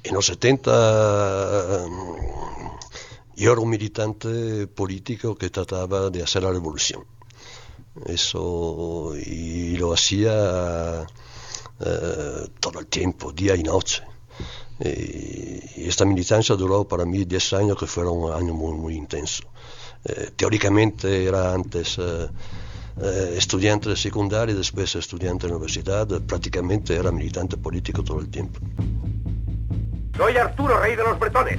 En los 70 yo era un militante político que trataba de hacer la revolución. Eso, y lo hacía todo el tiempo, día y noche. Y esta militancia duró para mí 10 años, que fueron años muy, muy intensos. Teóricamente era antes estudiante de secundaria y después estudiante de universidad. Prácticamente era militante político todo el tiempo. Soy Arturo, rey de los bretones.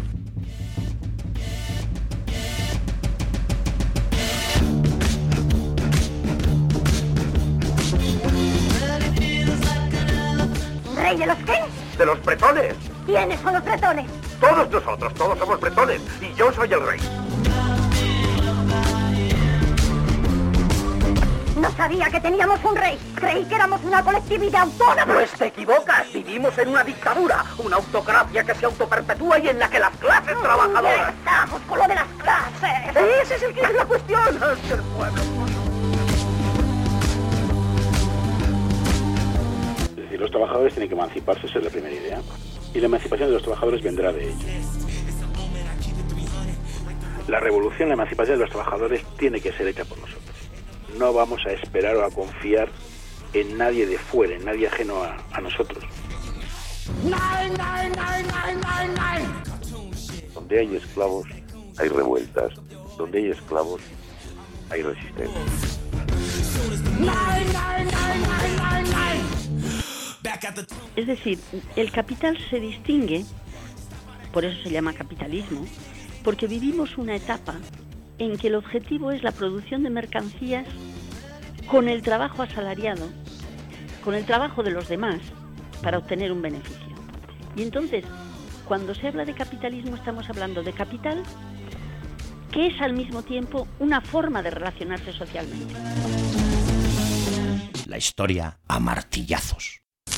¿Rey de los qué? De los bretones. ¿Quiénes son los bretones? Todos nosotros, todos somos bretones. Y yo soy el rey. No sabía que teníamos un rey. Creí que éramos una colectividad autónoma. Pues te equivocas. Vivimos en una dictadura, una autocracia que se autoperpetúa y en la que las clases trabajadoras... Ya estamos con lo de las clases. Ese es el que es la cuestión. Es que el pueblo... Es decir, los trabajadores tienen que emanciparse, esa es la primera idea. Y la emancipación de los trabajadores vendrá de ellos. La revolución, la emancipación de los trabajadores tiene que ser hecha por nosotros. No vamos a esperar o a confiar en nadie de fuera, en nadie ajeno a nosotros. Donde hay esclavos, hay revueltas. Donde hay esclavos, hay resistencia. Es decir, el capital se distingue, por eso se llama capitalismo, porque vivimos una etapa en que el objetivo es la producción de mercancías con el trabajo asalariado, con el trabajo de los demás, para obtener un beneficio. Y entonces, cuando se habla de capitalismo, estamos hablando de capital, que es al mismo tiempo una forma de relacionarse socialmente. La historia a martillazos.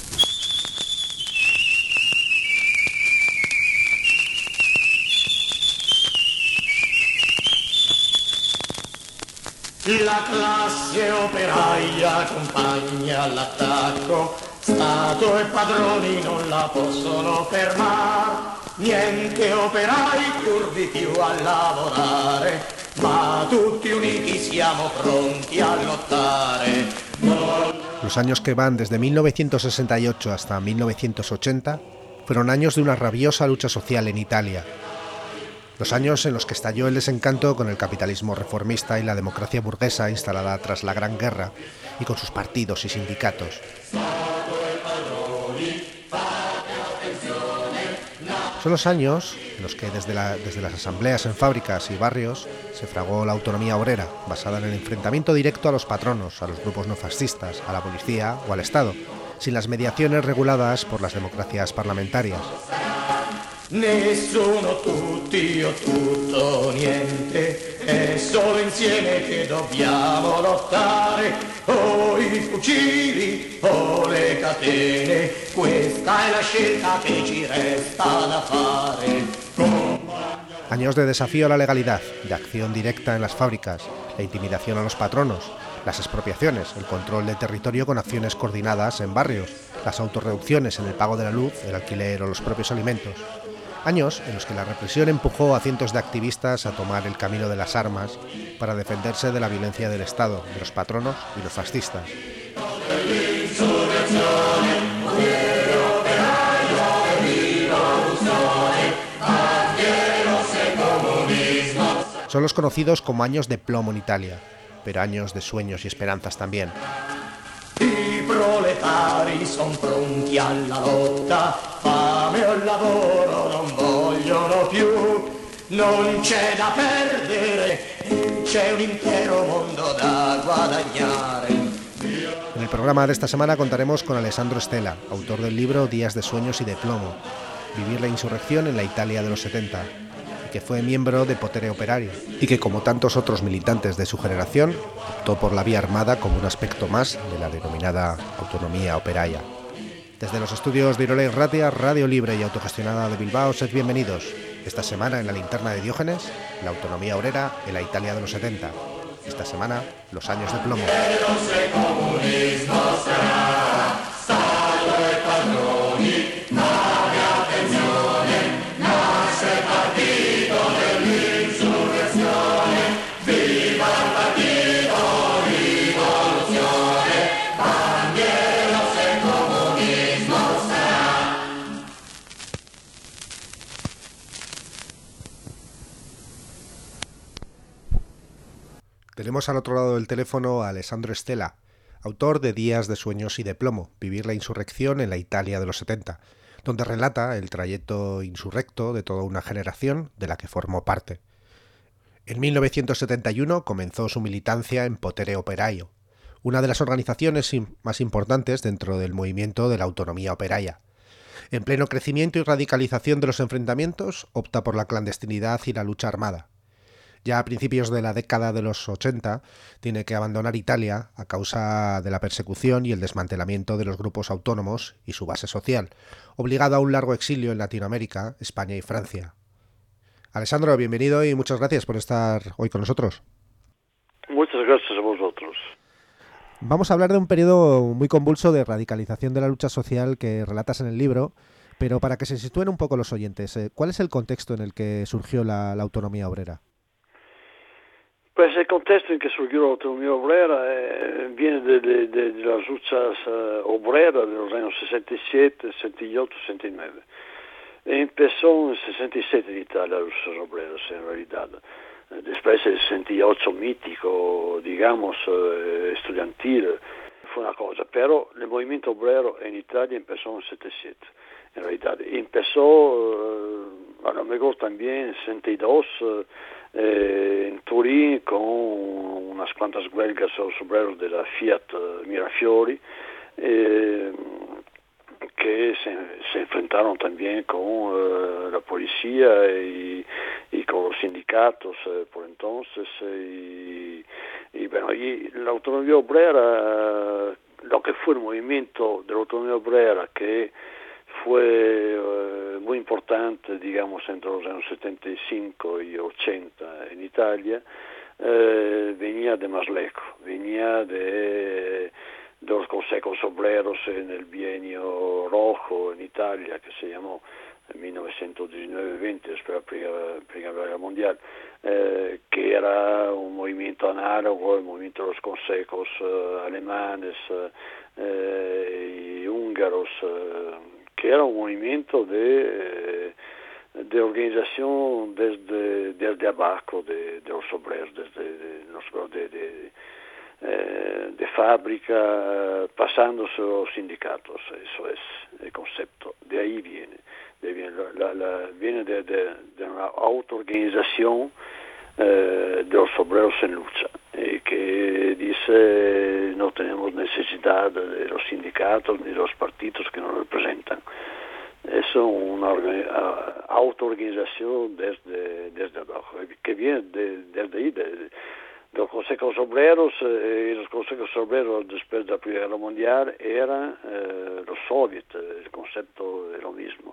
La classe operaia accompagna l'attacco, Stato e padroni non la possono fermare, niente operai curvi più a lavorare, ma tutti uniti siamo pronti a lottare. Los años que van desde 1968 hasta 1980 fueron años de una rabiosa lucha social en Italia. Los años en los que estalló el desencanto con el capitalismo reformista y la democracia burguesa instalada tras la Gran Guerra y con sus partidos y sindicatos. Son los años en los que desde las asambleas en fábricas y barrios se fraguó la autonomía obrera, basada en el enfrentamiento directo a los patronos, a los grupos no fascistas, a la policía o al Estado, sin las mediaciones reguladas por las democracias parlamentarias. Nessuno, tutti o tutto niente, è solo insieme che dobbiamo lottare, o i fucili o le catene, questa è la scelta che ci resta da fare. Años de desafío a la legalidad, de acción directa en las fábricas, la intimidación a los patronos, las expropiaciones, el control del territorio con acciones coordinadas en barrios, las autorreducciones en el pago de la luz, el alquiler o los propios alimentos. Años en los que la represión empujó a cientos de activistas a tomar el camino de las armas para defenderse de la violencia del Estado, de los patronos y los fascistas. Son los conocidos como años de plomo en Italia, pero años de sueños y esperanzas también. I proletari son pronti alla lotta, fame o lavoro non vogliono più, non c'è da perdere, c'è un intero mondo da guadagnare. En el programa de esta semana contaremos con Alessandro Stella, autor del libro Días de sueños y de plomo, vivir la insurrección en la Italia de los 70, y que fue miembro de Potere Operario, y que, como tantos otros militantes de su generación, optó por la vía armada como un aspecto más de la denominada autonomía operaia. Desde los estudios de Irole Ratia, Radio Libre y autogestionada de Bilbao, sed bienvenidos. Esta semana en la linterna de Diógenes, la autonomía obrera en la Italia de los 70. Esta semana, los años de plomo. Salve padroni, paga pensione. Tenemos al otro lado del teléfono a Alessandro Stella, autor de Días de sueños y de plomo, vivir la insurrección en la Italia de los 70, donde relata el trayecto insurrecto de toda una generación de la que formó parte. En 1971 comenzó su militancia en Potere Operaio, una de las organizaciones más importantes dentro del movimiento de la autonomía operaia. En pleno crecimiento y radicalización de los enfrentamientos, opta por la clandestinidad y la lucha armada. Ya a principios de la década de los 80, tiene que abandonar Italia a causa de la persecución y el desmantelamiento de los grupos autónomos y su base social, obligado a un largo exilio en Latinoamérica, España y Francia. Alessandro, bienvenido y muchas gracias por estar hoy con nosotros. Muchas gracias a vosotros. Vamos a hablar de un periodo muy convulso de radicalización de la lucha social que relatas en el libro, pero para que se sitúen un poco los oyentes, ¿cuál es el contexto en el que surgió la autonomía obrera? Pues el contexto en que surgió la autonomía obrera viene de las luchas obreras de los años 67, 68, 69. Empezó en 67 en Italia las luchas obreras, en realidad. Después el 68 mítico, digamos, estudiantil, fue una cosa. Pero el movimiento obrero en Italia empezó en 77. En realidad empezó, a lo mejor también en 62, en Turín, con unas cuantas huelgas a los obreros de la Fiat Mirafiori, que se enfrentaron también con la policía y con los sindicatos por entonces. Y bueno, y la autonomía obrera, lo que fue el movimiento de la autonomía obrera, que fue muy importante, digamos, entre los años 75 y 80 en Italia, venía de más lejos, venía de los consejos obreros en el bienio rojo en Italia, que se llamó en 1919-20, después de la Primera Guerra Mundial, que era un movimiento análogo al movimiento de los consejos alemanes y húngaros, que era un movimiento de organización desde abajo de los obreros, desde los de fábrica, pasándose a los sindicatos. Eso es el concepto. De ahí viene de una autoorganización de los obreros en lucha, que dice no tenemos necesidad de los sindicatos ni de los partidos que nos representan. Es una autoorganización desde abajo, que viene desde ahí, de los consejos obreros, y los consejos obreros después de la Primera Guerra Mundial eran los soviets, el concepto de lo mismo.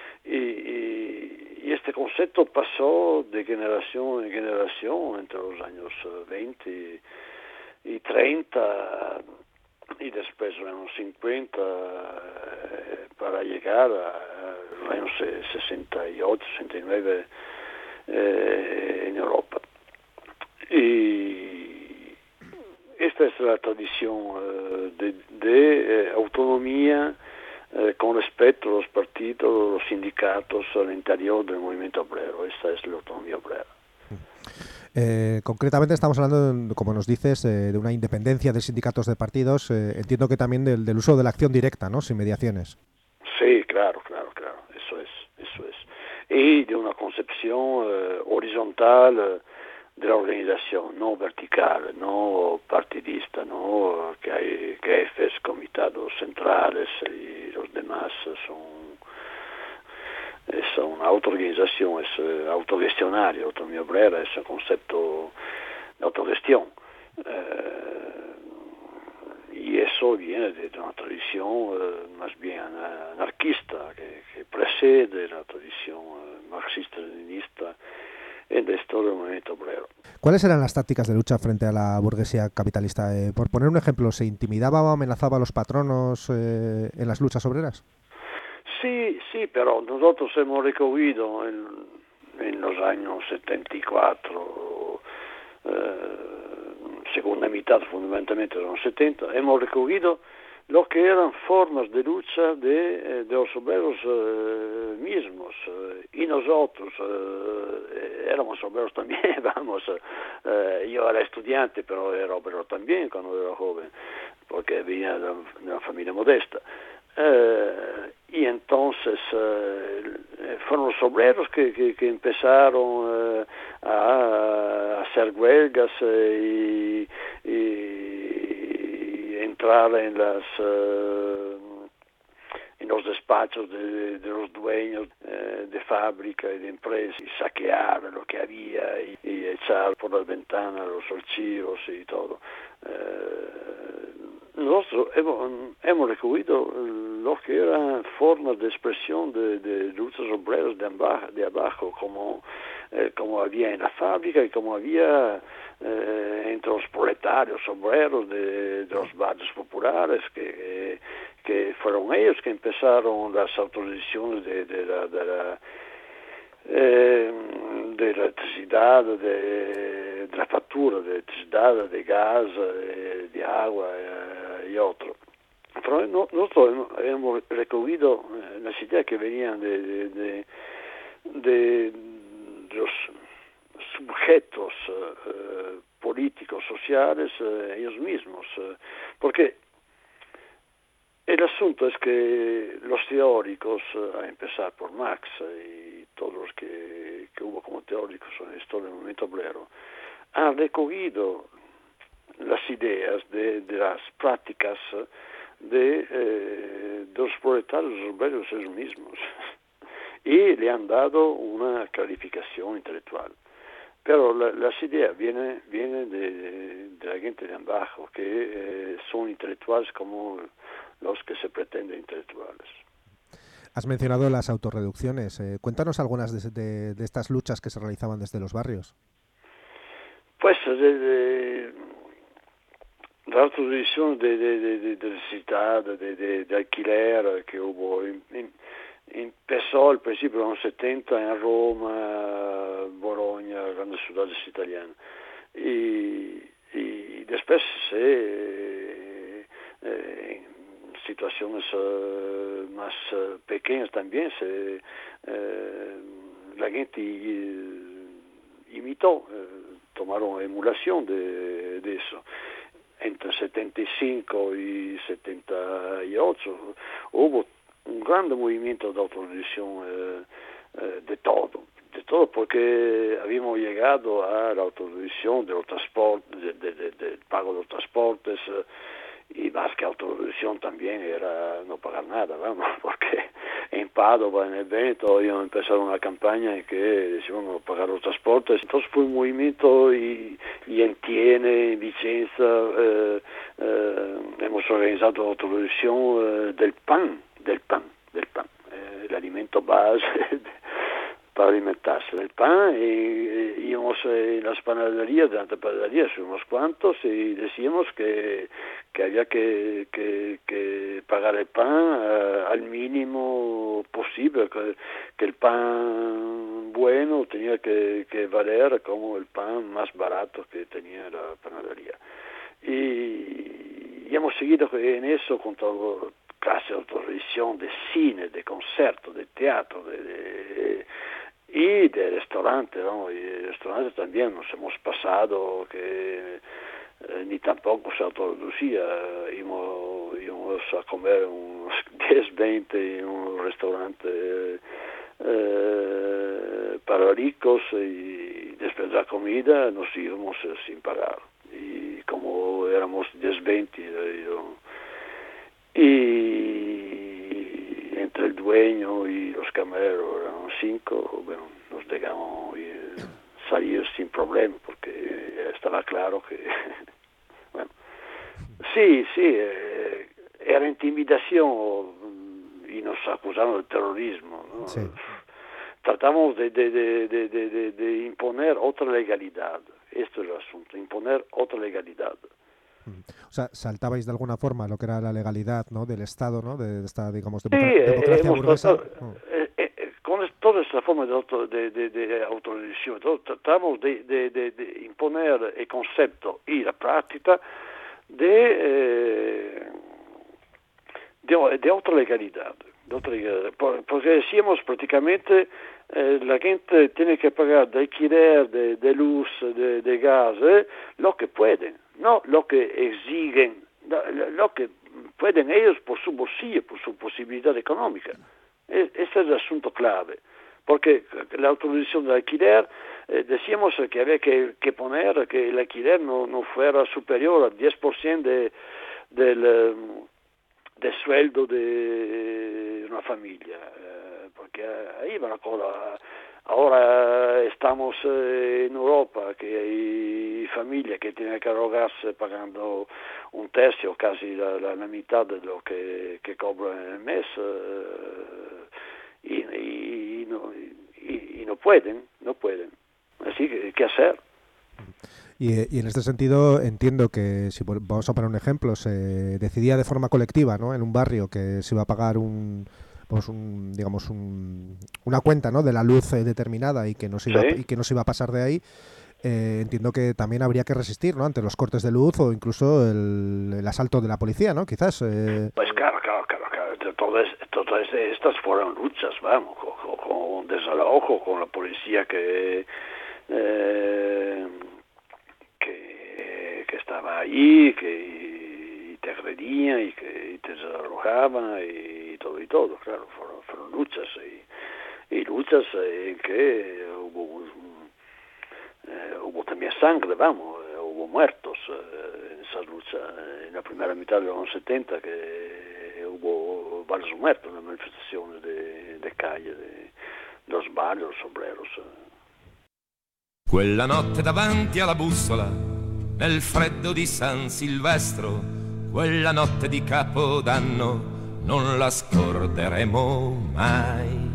Y este concepto pasó de generación en generación entre los años 20 y 30 y después los años 50 para llegar a los años 68, 69 en Europa. Y esta es la tradición de autonomía con respecto a los partidos, los sindicatos al interior del movimiento obrero. Esta es la autonomía obrera. Concretamente estamos hablando, como nos dices, de una independencia de sindicatos de partidos. Entiendo que también del uso de la acción directa, ¿no? Sin mediaciones. Sí, claro. Eso es. Y de una concepción horizontal de la organización, no vertical, no partidista, no que hay jefes, comitados centrales y los demás es una autoorganización, es autogestionaria. Autonomía obrera es un concepto de autogestión. Y eso viene de una tradición más bien anarquista que precede la tradición marxista-leninista en la historia del movimiento obrero. ¿Cuáles eran las tácticas de lucha frente a la burguesía capitalista? Por poner un ejemplo, ¿se intimidaba o amenazaba a los patronos en las luchas obreras? Sí, pero nosotros hemos recogido en los años 74, segunda mitad fundamentalmente de los 70, hemos recogido lo que eran formas de lucha de los obreros mismos, nosotros éramos obreros también, vamos. Yo era estudiante, pero era obrero también cuando era joven, porque venía de una familia modesta. Y entonces fueron los obreros que empezaron a hacer huelgas y entrar en los despachos de los dueños de fábrica y de empresas y saquear lo que había y echar por las ventanas los archivos y todo. Nosotros hemos recogido lo que eran formas de expresión de luchas obreras de abajo, como había en la fábrica y como había entre los proletarios obreros de los barrios populares, que fueron ellos que empezaron las autorizaciones de electricidad, de la factura de electricidad, de gas, de agua y otro. Pero nosotros hemos recogido las ideas que venían de los sujetos políticos, sociales, ellos mismos, porque el asunto es que los teóricos, a empezar por Marx y todos los que hubo como teóricos en la historia del movimiento obrero, han recogido las ideas de las prácticas de los proletarios, los obreros ellos mismos, y le han dado una clarificación intelectual. Pero las ideas vienen de la gente de abajo, que son intelectuales como los que se pretenden intelectuales. Has mencionado las autorreducciones. Cuéntanos algunas de estas luchas que se realizaban desde los barrios. Pues la autorreducción de necesidad, de alquiler que hubo, empezó al principio de los 70 en Roma, Bologna, grandes ciudades italianas. Y después en situaciones más pequeñas también la gente imitó, tomaron emulación de eso. Entre 75 y 78 hubo un gran movimiento de autorreducción de todo, porque habíamos llegado a la autorreducción de los transportes, del pago de los transportes, y más que autorreducción también era no pagar nada, vamos, porque en Padova, en el Veneto, íbamos a empezar una campaña en que decíamos no pagar los transportes. Entonces fue un movimiento y en Tiene, en Vicenza, hemos organizado la autorreducción del pan, el alimento base para alimentarse del pan, y íbamos en las panaderías, delante de panaderías, unos cuantos, y decíamos que había que pagar el pan al mínimo posible, que el pan bueno tenía que valer como el pan más barato que tenía la panadería. Y hemos seguido en eso con todo clase de autorrevisión, de cine, de concierto, de teatro, y de restaurantes, ¿no? Y de restaurantes también nos hemos pasado que ni tampoco se autorreducía, íbamos a comer unos 10, 20 en un restaurante para ricos, y después de la comida nos íbamos sin pagar, y como éramos 10, 20 y entre el dueño y los camareros eran 5, bueno, nos dejamos salir sin problema, porque estaba claro que bueno, sí, era intimidación y nos acusaron de terrorismo, ¿no? Sí. Tratamos de imponer otra legalidad. Esto es el asunto, imponer otra legalidad. O sea, saltabais de alguna forma lo que era la legalidad, ¿no?, del Estado, ¿no?, de esta, digamos, democracia burguesa. Con toda esta forma de autorreducción, tratamos de imponer el concepto y la práctica de otra legalidad, porque decíamos prácticamente la gente tiene que pagar de alquiler, de luz, de gas, lo que pueden, no lo que exigen, lo que pueden ellos por su bolsillo, por su posibilidad económica. Ese es el asunto clave, porque la autorización del alquiler, decíamos que había que poner que el alquiler no fuera superior al 10% del sueldo de una familia, porque ahí va la cosa. Ahora estamos en Europa, que hay familias que tienen que arrogarse pagando un tercio, casi la mitad de lo que cobran en el mes, y no pueden. Así que, ¿qué hacer? Y en este sentido entiendo que, si vamos a poner un ejemplo, se decidía de forma colectiva, ¿no?, en un barrio que se iba a pagar una cuenta, ¿no?, de la luz determinada y que no se iba a pasar de ahí. Entiendo que también habría que resistir, ¿no?, ante los cortes de luz o incluso el asalto de la policía, ¿no?, quizás. Pues claro. Todas estas fueron luchas, vamos, con desalojo, con la policía que estaba ahí, que te agredía y que te desalojaba y todo, claro, fueron luchas y luchas en que hubo también sangre, vamos, hubo muertos en esas luchas. En la primera mitad de los 70 que hubo varios muertos en las manifestaciones de calle, de los barrios, los obreros. Quella notte davanti alla bussola, nel freddo di San Silvestro, quella notte di Capodanno, non la scorderemo mai.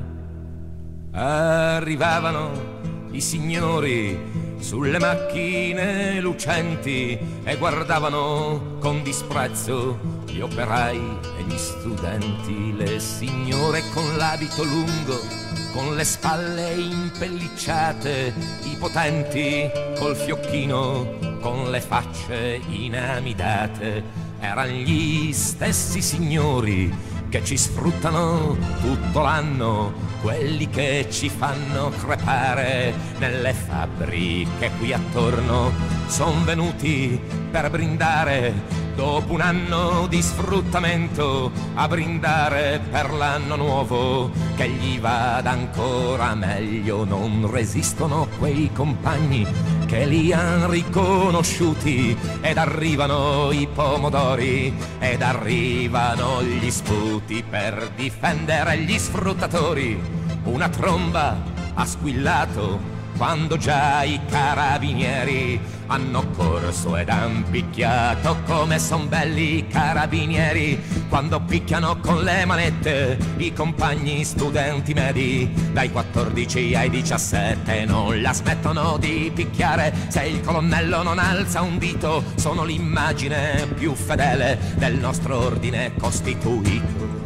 Arrivavano i signori sulle macchine lucenti e guardavano con disprezzo gli operai e gli studenti, le signore con l'abito lungo, con le spalle impellicciate, i potenti col fiocchino, con le facce inamidate. Eran gli stessi signori che ci sfruttano tutto l'anno, quelli che ci fanno crepare nelle fabbriche qui attorno. Son venuti per brindare, dopo un anno di sfruttamento, a brindare per l'anno nuovo, che gli vada ancora meglio. Non resistono quei compagni che li han riconosciuti, ed arrivano i pomodori, ed arrivano gli sputi per difendere gli sfruttatori. Una tromba ha squillato quando già i carabinieri hanno corso ed han picchiato. Come son belli i carabinieri quando picchiano con le manette i compagni studenti medi dai 14 ai 17. Non la smettono di picchiare se il colonnello non alza un dito. Sono l'immagine più fedele del nostro ordine costituito.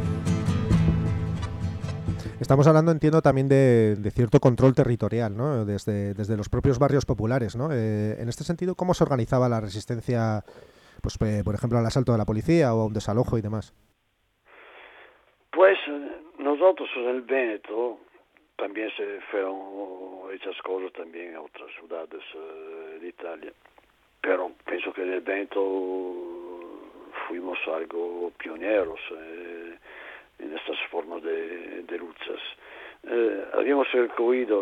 Estamos hablando, entiendo, también de cierto control territorial, ¿no?, desde los propios barrios populares, ¿no? En este sentido, ¿cómo se organizaba la resistencia, pues, por ejemplo, al asalto de la policía o a un desalojo y demás? Pues nosotros en el Véneto también se fueron hechas cosas también en otras ciudades de Italia, pero pienso que en el Véneto fuimos algo pioneros en estas formas de luchas. Habíamos incluido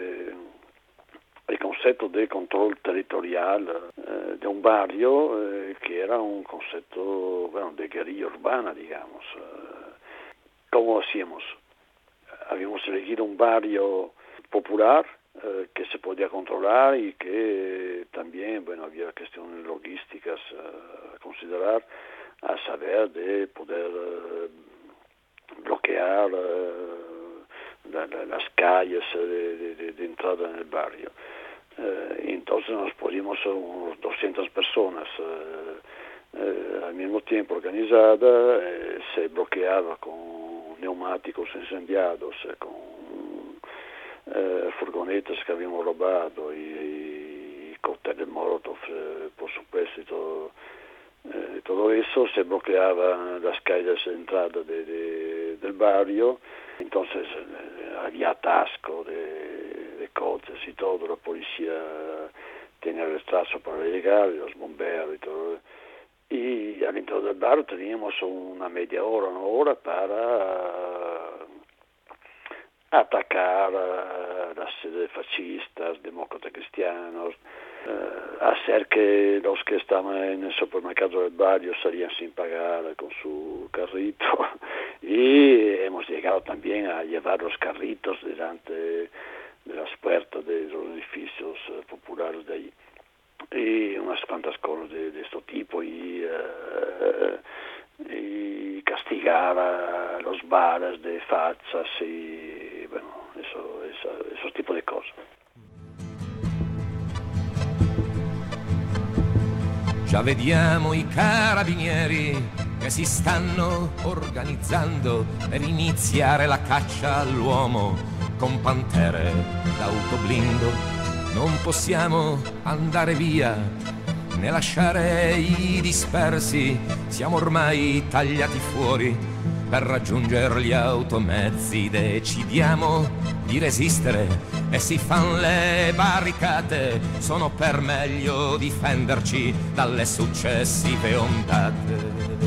el concepto de control territorial de un barrio que era un concepto, bueno, de guerrilla urbana, digamos. ¿Cómo hacíamos? Habíamos elegido un barrio popular que se podía controlar y que también, bueno, había cuestiones logísticas a considerar, a saber de poder bloquear las calles de entrada en el barrio. Entonces nos pusimos unos 200 personas al mismo tiempo organizada, se bloqueaba con neumáticos incendiados, con furgonetas que habíamos robado y cócteles Molotov, por supuesto, y todo eso. Se bloqueaban las calles de entrada de del barrio. Entonces había atasco de coches y todo, la policía tenía retraso para llegar, los bomberos y todo. Y all'interno del barrio teníamos una media hora, una hora para atacar las sedes fascistas, demócratas cristianos, hacer que los que estaban en el supermercado del barrio salían sin pagar con su carrito, y hemos llegado también a llevar los carritos delante de las puertas de los edificios populares de allí, y unas cuantas cosas de este tipo, y castigar a los bares de fachas y bueno, esos tipos de cosas. Già vediamo i carabinieri che si stanno organizzando per iniziare la caccia all'uomo con pantere d'autoblindo. Non possiamo andare via né lasciare i dispersi, siamo ormai tagliati fuori per raggiungere gli automezzi. Decidiamo di resistere e si fan le barricate, sono per meglio difenderci dalle successive ondate.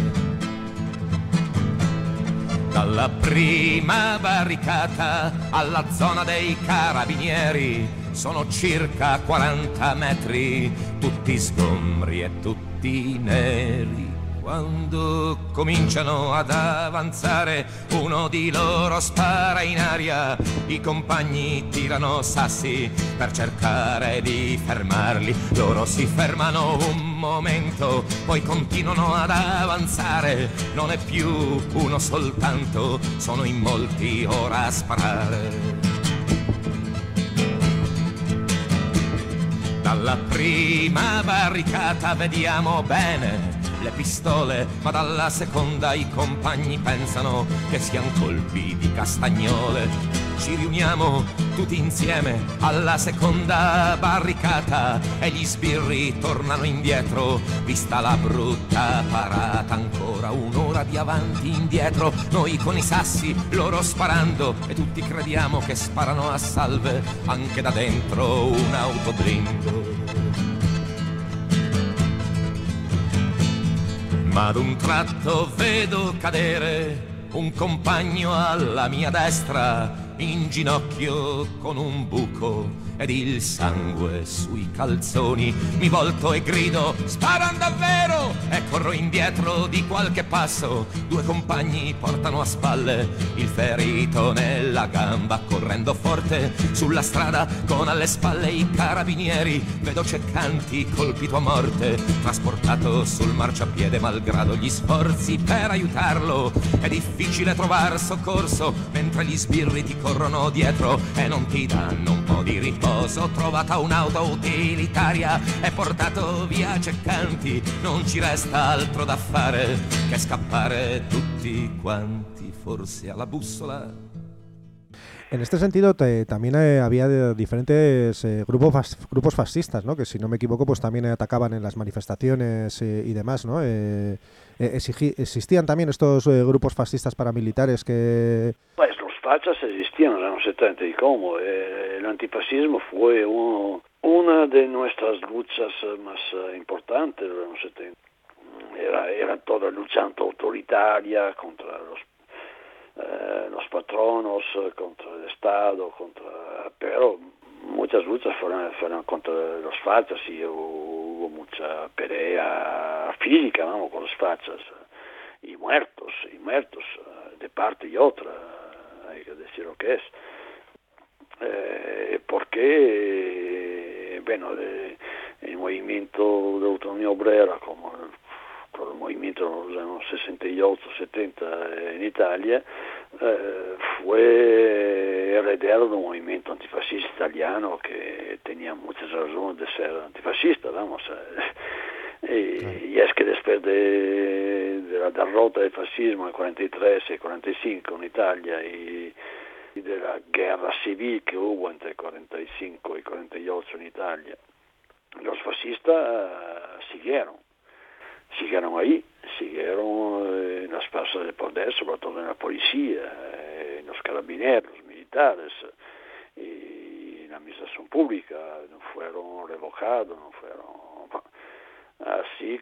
Dalla prima barricata alla zona dei carabinieri sono circa 40 metri, tutti sgombri e tutti neri. Quando cominciano ad avanzare, uno di loro spara in aria, i compagni tirano sassi per cercare di fermarli. Loro si fermano un momento, poi continuano ad avanzare. Non è più uno soltanto, sono in molti ora a sparare. Dalla prima barricata vediamo bene le pistole, ma dalla seconda i compagni pensano che siano colpi di castagnole. Ci riuniamo tutti insieme alla seconda barricata e gli sbirri tornano indietro, vista la brutta parata. Ancora un'ora di avanti indietro, noi con i sassi, loro sparando, e tutti crediamo che sparano a salve anche da dentro un autoblindo. Ma ad un tratto vedo cadere un compagno alla mia destra, in ginocchio con un buco ed il sangue sui calzoni. Mi volto e grido: sparan davvero! E corro indietro di qualche passo. Due compagni portano a spalle il ferito nella gamba, correndo forte sulla strada con alle spalle i carabinieri. Vedo Ceccanti colpito a morte, trasportato sul marciapiede malgrado gli sforzi per aiutarlo. È difficile trovare soccorso mentre gli sbirri ti corrono dietro e non ti danno un po' di riposo. Ho trovata un'auto utilitaria e portato via Ceccanti. Non ci resta altro da fare che scappare tutti quanti, forse alla bussola. En este sentido también había diferentes grupos fascistas, ¿no? Que si no me equivoco pues también atacaban en las manifestaciones y demás, ¿no? ¿Existían también estos grupos fascistas paramilitares que...? Pues los fachas existían en los años 70 y como el antifascismo fue una de nuestras luchas más importantes en los años 70. Era toda lucha autoritaria contra los patronos, contra el Estado, pero muchas luchas fueron contra los fachas y hubo mucha pelea física, vamos, con los fachas, y muertos de parte y otra, hay que decir lo que es, porque bueno, el movimiento de autonomía obrera como el movimiento de los años 68, 70 en Italia, fue heredero de un movimiento antifascista italiano que tenía muchas razones de ser antifascista, vamos. Y es que después de la derrota del fascismo en 43 y 45 en Italia y de la guerra civil que hubo entre 45 y 48 en Italia, los fascistas siguieron siguieron ahí, siguieron en las plazas de poder, sobre todo en la policía, en los carabineros, militares, y en la administración pública, no fueron revocados, no fueron... Así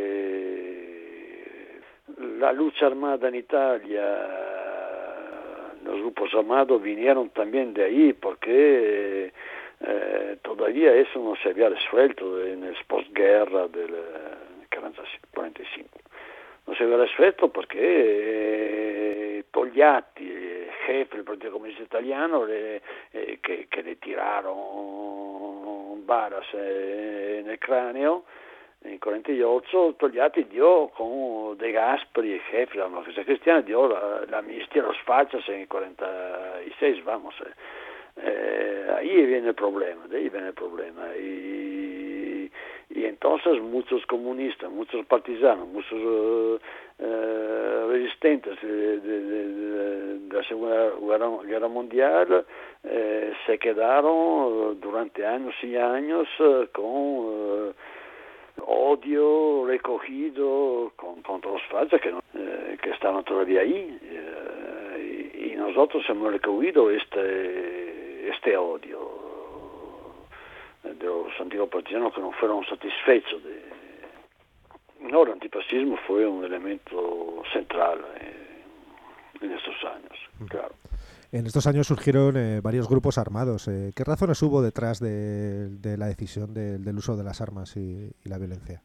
que la lucha armada en Italia, los grupos armados vinieron también de ahí, porque todavía eso no se había resuelto en el postguerra del 45. No se había resuelto perché Togliatti, jefe del Partito Comunista Italiano, che le tiraron balas nel cranio en 48, Togliatti dio con De Gasperi, jefe de la democracia cristiana, dio la amnistía a los fachas en 46, vamos. Ahí viene el problema, de ahí viene el problema. Y entonces muchos comunistas, muchos partisanos, muchos resistentes de la Segunda Guerra Mundial se quedaron durante años y años con odio recogido contra los fachas que estaban todavía ahí, y nosotros hemos recogido este odio de los antiguos partisanos que no fueron satisfechos. No, el antifascismo fue un elemento central en estos años, claro. En estos años surgieron varios grupos armados. ¿Qué razones hubo detrás de la decisión del uso de las armas y la violencia?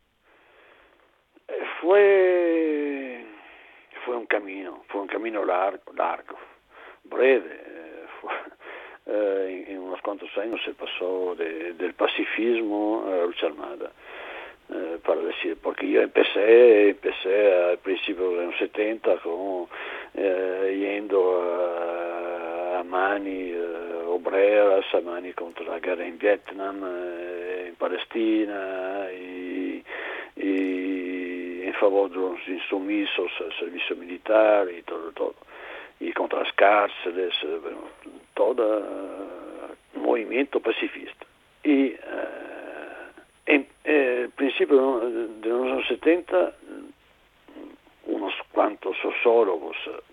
Fue un camino largo, breve. En unos cuantos años se pasó del pacifismo a la lucha armada. Para decir, porque yo empecé al principio de los años 70 yendo a mani obreras, a mani contra la guerra en Vietnam, en Palestina, y en favor de los insumisos al servicio militar y todo, y contra las cárceles, todo movimiento pacifista. Y en principio de los años 70, unos cuantos sociólogos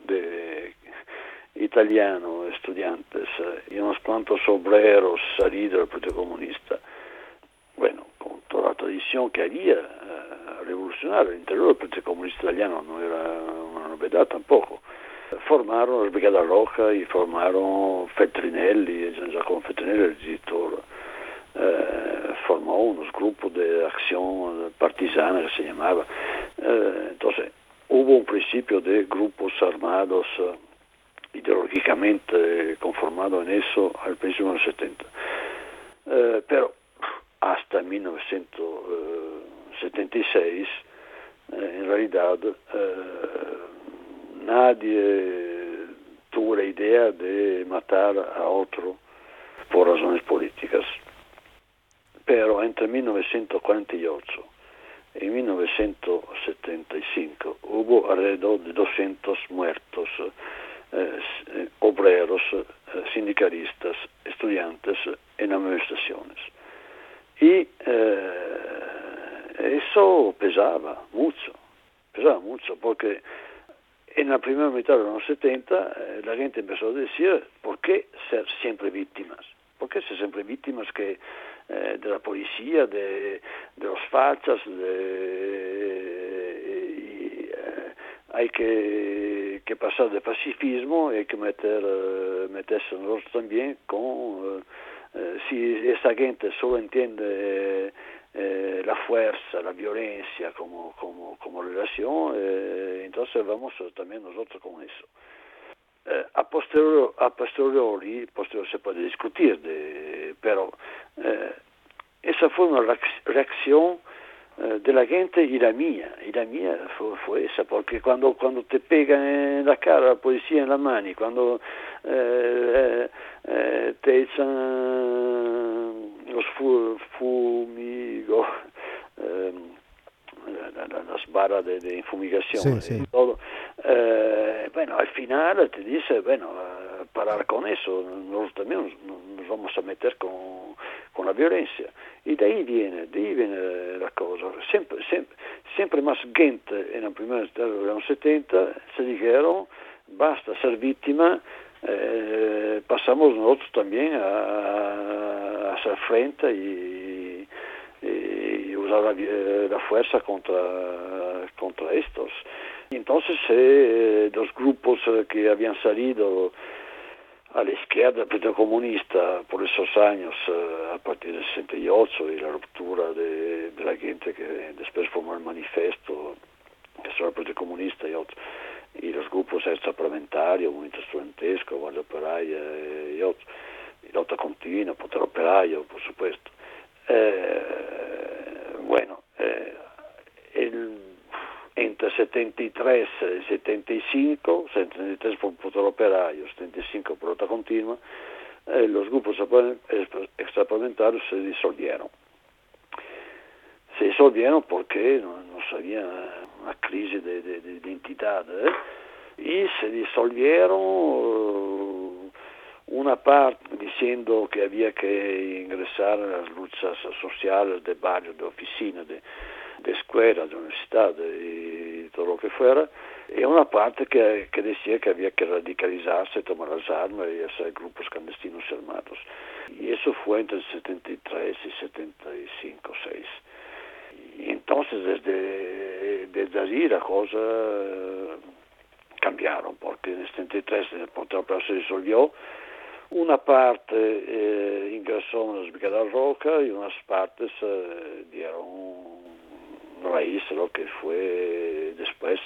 italianos, estudiantes, y unos cuantos obreros salidos del Partido Comunista, bueno, con toda la tradición que había revolucionaria al interior del Partido Comunista Italiano, no era una novedad tampoco, formaron la Brigada Roja y formaron Feltrinelli, Gian Giacomo Feltrinelli, el editor, formó unos grupos de acción partisana que se llamaba. Entonces hubo un principio de grupos armados ideológicamente conformados en eso al principio de los 70. Pero hasta 1976 en realidad nadie tuvo la idea de matar a otro por razones políticas. Pero entre 1948 y 1975 hubo alrededor de 200 muertos, obreros, sindicalistas, estudiantes en las manifestaciones. Y eso pesaba mucho, porque en la primera mitad de los 70 la gente empezó a decir, ¿por qué ser siempre víctimas? ¿Por qué ser siempre víctimas de la policía, de los fachas? Hay que pasar de pacifismo, hay que meterse nosotros también con... si esa gente solo entiende la fuerza, la violencia como relación, entonces vamos también nosotros con eso. A posteriori se puede discutir, pero esa fue una reacción de la gente y la mía fue esa, porque cuando te pegan en la cara la policía en la mano, cuando te echan los fumigos, las barras de infumigación, sí. todo, bueno, al final te dice, bueno, parar con eso, nosotros también nos vamos a meter con la violencia. Y de ahí viene la cosa. Siempre más gente en la primera mitad de los 70 se dijeron, basta ser víctima, pasamos nosotros también a hacer frente y usar la fuerza contra estos. Y entonces los grupos que habían salido a la izquierda del Partido Comunista por esos años, a partir del 68 y la ruptura de la gente que después formó el manifiesto, que son el Partido Comunista y los grupos extraparlamentarios, Movimiento Studentesco, Guardia Operaia y otros, y Lotta Continua, Potere Operaio, por supuesto. Entre 73 y 75, 73 por Potere Operaio, 75 por Lotta Continua, los grupos extraparlamentarios se disolvieron. Se disolvieron porque no había una crisis de identidad, y se disolvieron una parte diciendo que había que ingresar a las luchas sociales de barrios, de oficinas, de escuelas, de universidades y todo lo que fuera, y una parte que decía que había que radicalizarse, tomar las armas y hacer grupos clandestinos armados. Y eso fue entre el 73 y 75, 6. Y entonces desde allí la cosa cambiaron, porque en el 73 el Potere Operaio se disolvió, una parte ingresó en las Brigadas Roca y unas partes dieron raíz a lo que fue después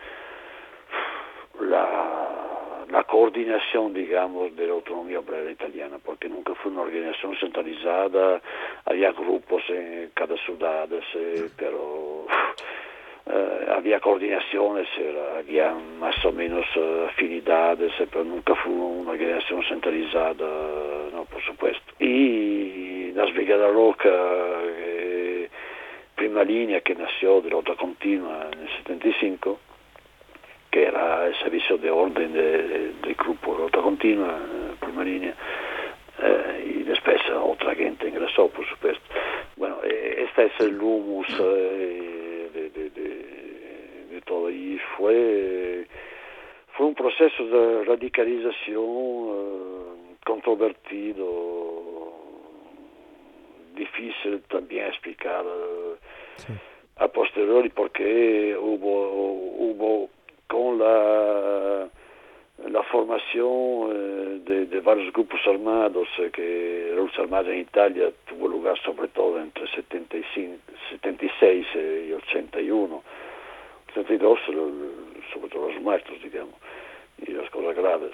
la coordinación, digamos, de la autonomía obrera italiana, porque nunca fue una organización centralizada, había grupos en cada ciudad, pero había coordinaciones, había más o menos afinidades, pero nunca fue una organización centralizada, no, por supuesto. Y las Brigadas Roca, prima línea que nació de Lotta Continua en el 75, que era el servicio de orden del grupo Lotta Continua, prima línea, y después otra gente ingresó, por supuesto. Bueno, este es el humus de todo, y fue un proceso de radicalización controvertido, difícil también explicar a posteriori, porque hubo con la formación de varios grupos armados, que la lucha armada en Italia tuvo lugar sobre todo entre 76 y 81, 82, sobre todo los muertos, digamos, y las cosas graves.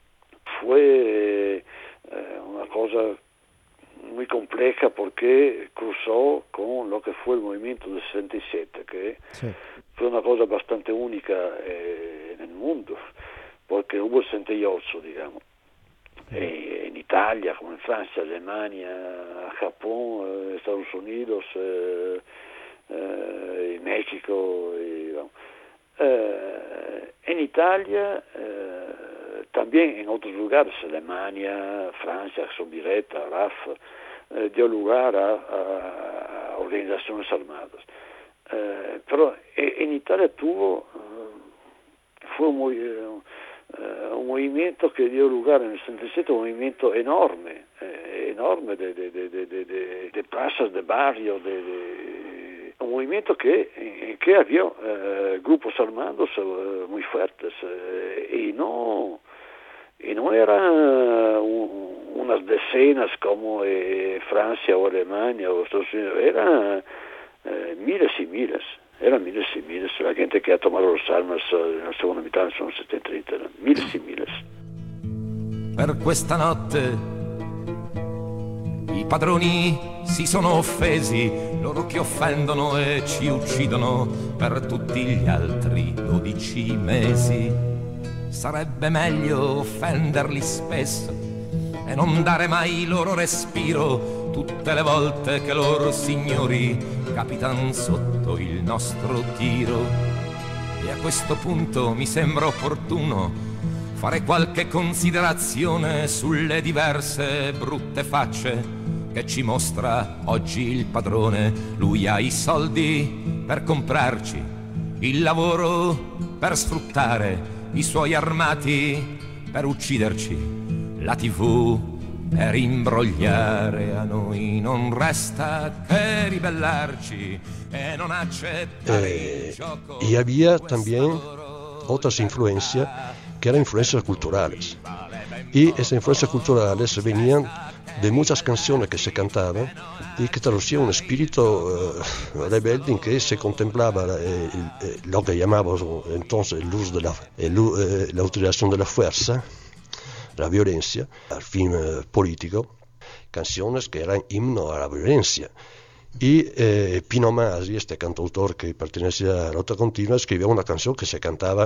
Fue una cosa muy compleja porque cruzó con lo que fue el movimiento del 67, que fue una cosa bastante única en el mundo, porque hubo el 68, digamos, en Italia, como en Francia, Alemania, Japón, Estados Unidos, y México, en Italia, también en otros lugares, Alemania, Francia, Sobireta, RAF, dio lugar a organizaciones armadas. Pero en Italia fue un movimiento que dio lugar en el 67, un movimiento enorme de plazas, de barrios, un movimiento que había grupos armados muy fuertes, y no eran unas decenas como Francia o Alemania o Estados Unidos, eran miles y miles. La gente que ha tomado las armas en la segunda mitad sono 70, eran miles y miles. Per questa notte i padroni si sono offesi, loro che offendono e ci uccidono per tutti gli altri 12 mesi. Sarebbe meglio offenderli spesso e non dare mai loro respiro tutte le volte che loro signori capitan sotto il nostro tiro. E a questo punto mi sembra opportuno fare qualche considerazione sulle diverse brutte facce che ci mostra oggi il padrone. Lui ha i soldi per comprarci, il lavoro per sfruttare, i suoi armati per ucciderci, la TV per imbrogliare. A noi non resta che ribellarci e non accettare il gioco. Y había también otras influencias que eran influencias culturales. Y esas influencias culturales venían de muchas canciones que se cantaban y que traducían un espíritu rebelde en que se contemplaba lo que llamamos entonces el uso de la utilización de la fuerza, la violencia, al fin político, canciones que eran himno a la violencia. Y Pino Masi, este cantautor que pertenece a Rota Continua, escribió una canción que se cantaba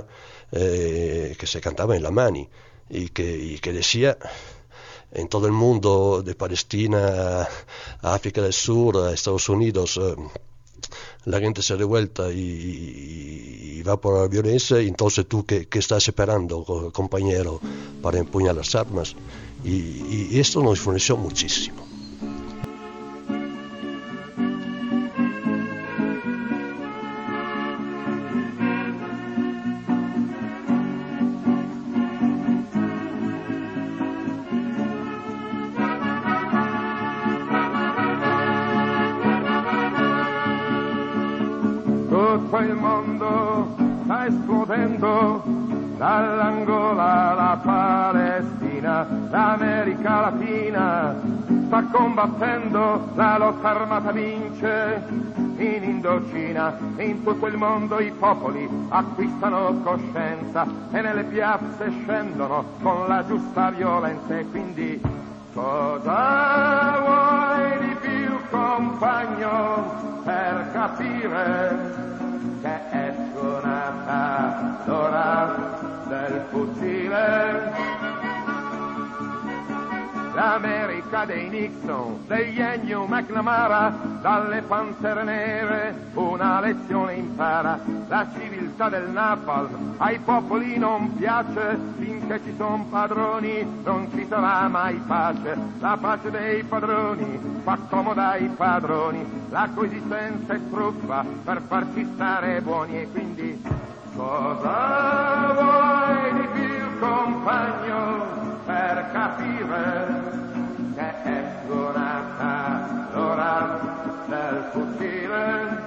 en la Mani y que decía: en todo el mundo, de Palestina a África del Sur, a Estados Unidos, la gente se revuelta y va por la violencia, y entonces tú, ¿qué estás esperando, compañero, para empuñar las armas? Y esto nos influenció muchísimo. Il mondo sta esplodendo, dall'Angola alla Palestina, l'America Latina sta combattendo, la lotta armata vince in Indocina. In tutto il mondo i popoli acquistano coscienza e nelle piazze scendono con la giusta violenza. E quindi cosa vuoi di più, compagno, per capire che è suonata l'ora del fucile? L'America dei Nixon, degli Ennio McNamara, dalle pantere nere una lezione impara. La civiltà del Napalm ai popoli non piace, finché ci son padroni non ci sarà mai pace. La pace dei padroni fa comoda ai padroni, la coesistenza è truffa per farci stare buoni. E quindi cosa vuoi di più, compagno, per capire che è suonata l'ora del fucile?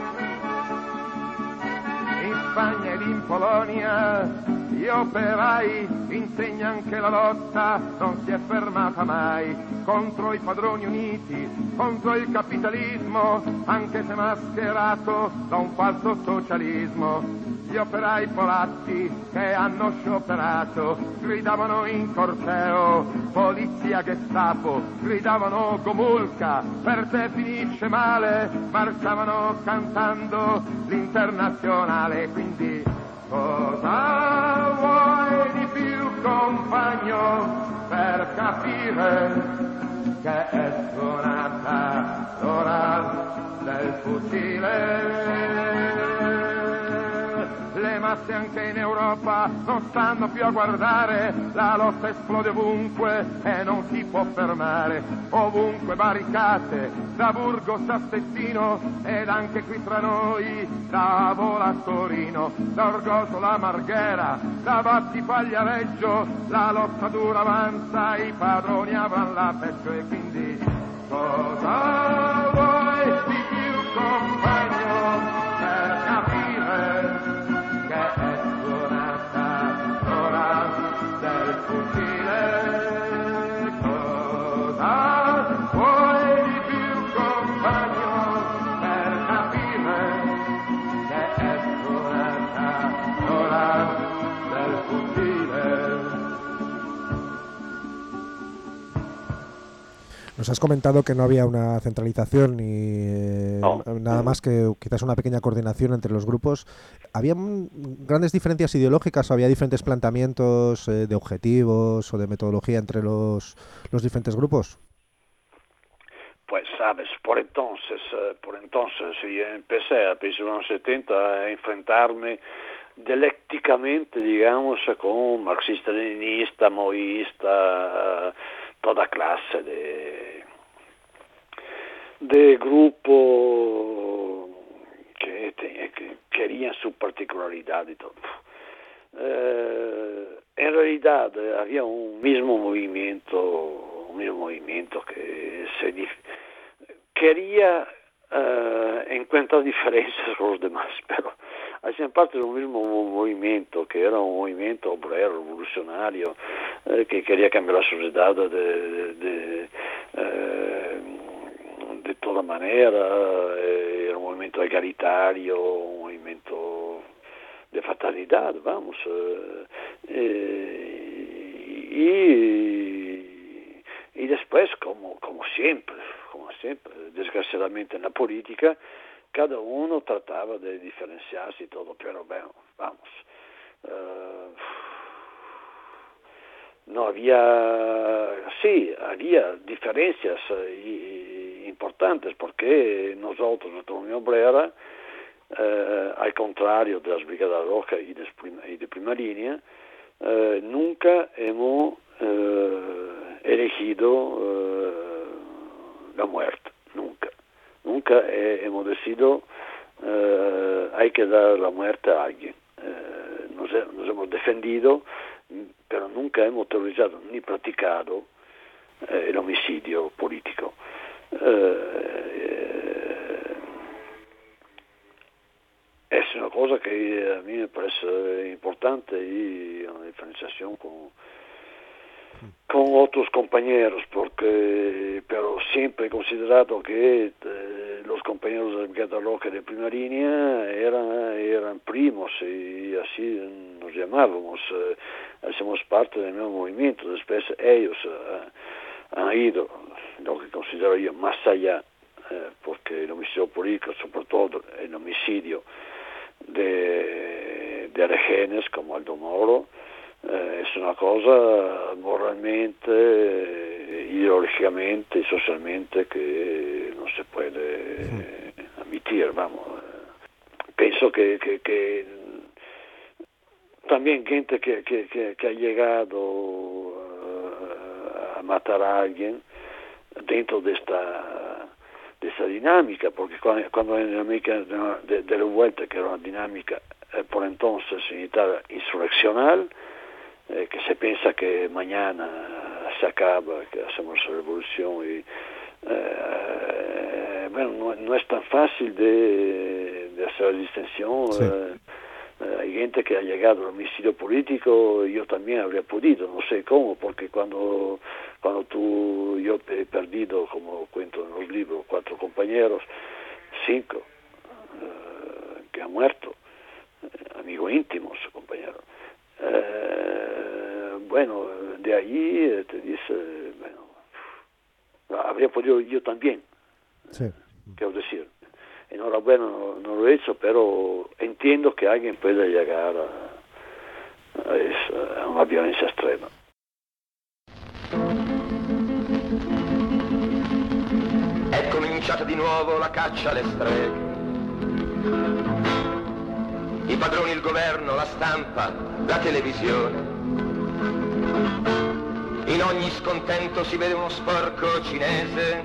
In Spagna ed in Polonia gli operai insegna anche la lotta, non si è fermata mai contro i padroni uniti, contro il capitalismo, anche se mascherato da un falso socialismo. Gli operai polacchi che hanno scioperato gridavano in corteo polizia Gestapo, gridavano Gomulka, per te finisce male, marciavano cantando l'Internazionale. Quindi cosa vuoi di più, compagno, per capire che è suonata l'ora del fucile? Le masse anche in Europa non stanno più a guardare, la lotta esplode ovunque e non si può fermare. Ovunque barricate, da Burgos a Stettino ed anche qui tra noi, da Avola a Torino, da Orgoso la Marghera, da Battipaglia a Reggio, la lotta dura avanza, i padroni avranno la peggio. E quindi cosa vuoi di più, compagno, per capire che è suonata l'ora del fucile? Cosa vuoi di più, compagno, per capire che è suonata l'ora del fucile? Nos has comentado que no había una centralización ni nada más que quizás una pequeña coordinación entre los grupos. ¿Había grandes diferencias ideológicas o había diferentes planteamientos de objetivos o de metodología entre los diferentes grupos? Pues sabes, por entonces yo empecé a principios de los 70 a enfrentarme dialécticamente, digamos, con marxista, leninista, maoísta, toda clase de grupo que querían su particularidad y todo. En realidad había un mismo movimiento que quería encontrar diferencias con los demás, pero hacían parte de un mismo movimiento, que era un movimiento obrero, revolucionario, que quería cambiar la sociedad de toda manera. Era un movimiento egalitario, un movimiento de fraternidad, vamos. Y después, como siempre, desgraciadamente en la política, cada uno trataba de diferenciarse y todo, pero bueno, vamos. No había, sí, había diferencias importantes, porque nosotros, nuestra Unión Obrera, al contrario de las Brigadas Rojas y de Prima Línea, nunca hemos elegido la muerte, nunca hemos decidido hay que dar la muerte a alguien. Nos hemos defendido, pero nunca hemos autorizado ni practicado el homicidio político. Es una cosa que a mí me parece importante, y una diferenciación con otros compañeros, pero siempre he considerado que los compañeros de la Brigada Roja de Prima Línea eran primos, y así nos llamábamos, hacemos parte del mismo movimiento. Después ellos han ido, lo que considero yo, más allá, porque el homicidio político, sobre todo el homicidio de rehenes como Aldo Moro, es una cosa moralmente, ideológicamente y socialmente que no se puede admitir, vamos. Pienso que también gente que ha llegado a matar a alguien dentro de esta dinámica, porque cuando en la dinámica de la vuelta, que era una dinámica por entonces en Italia insurreccional, que se piensa que mañana se acaba, que hacemos la revolución, y bueno, no es tan fácil de hacer la distinción. Sí. Hay gente que ha llegado al homicidio político, yo también habría podido, no sé cómo, porque cuando yo he perdido, como cuento en los libros, 4 compañeros, 5 que han muerto, amigos íntimos, compañeros. Bueno, de ahí te dice, bueno, habría podido yo también, sí. Quiero decir, enhorabuena, no lo he hecho, pero entiendo que alguien pueda llegar a una violencia extrema. È cominciata di nuovo la caccia alle streghe. I padroni, il governo, la stampa, la televisione. In ogni scontento si vede uno sporco cinese.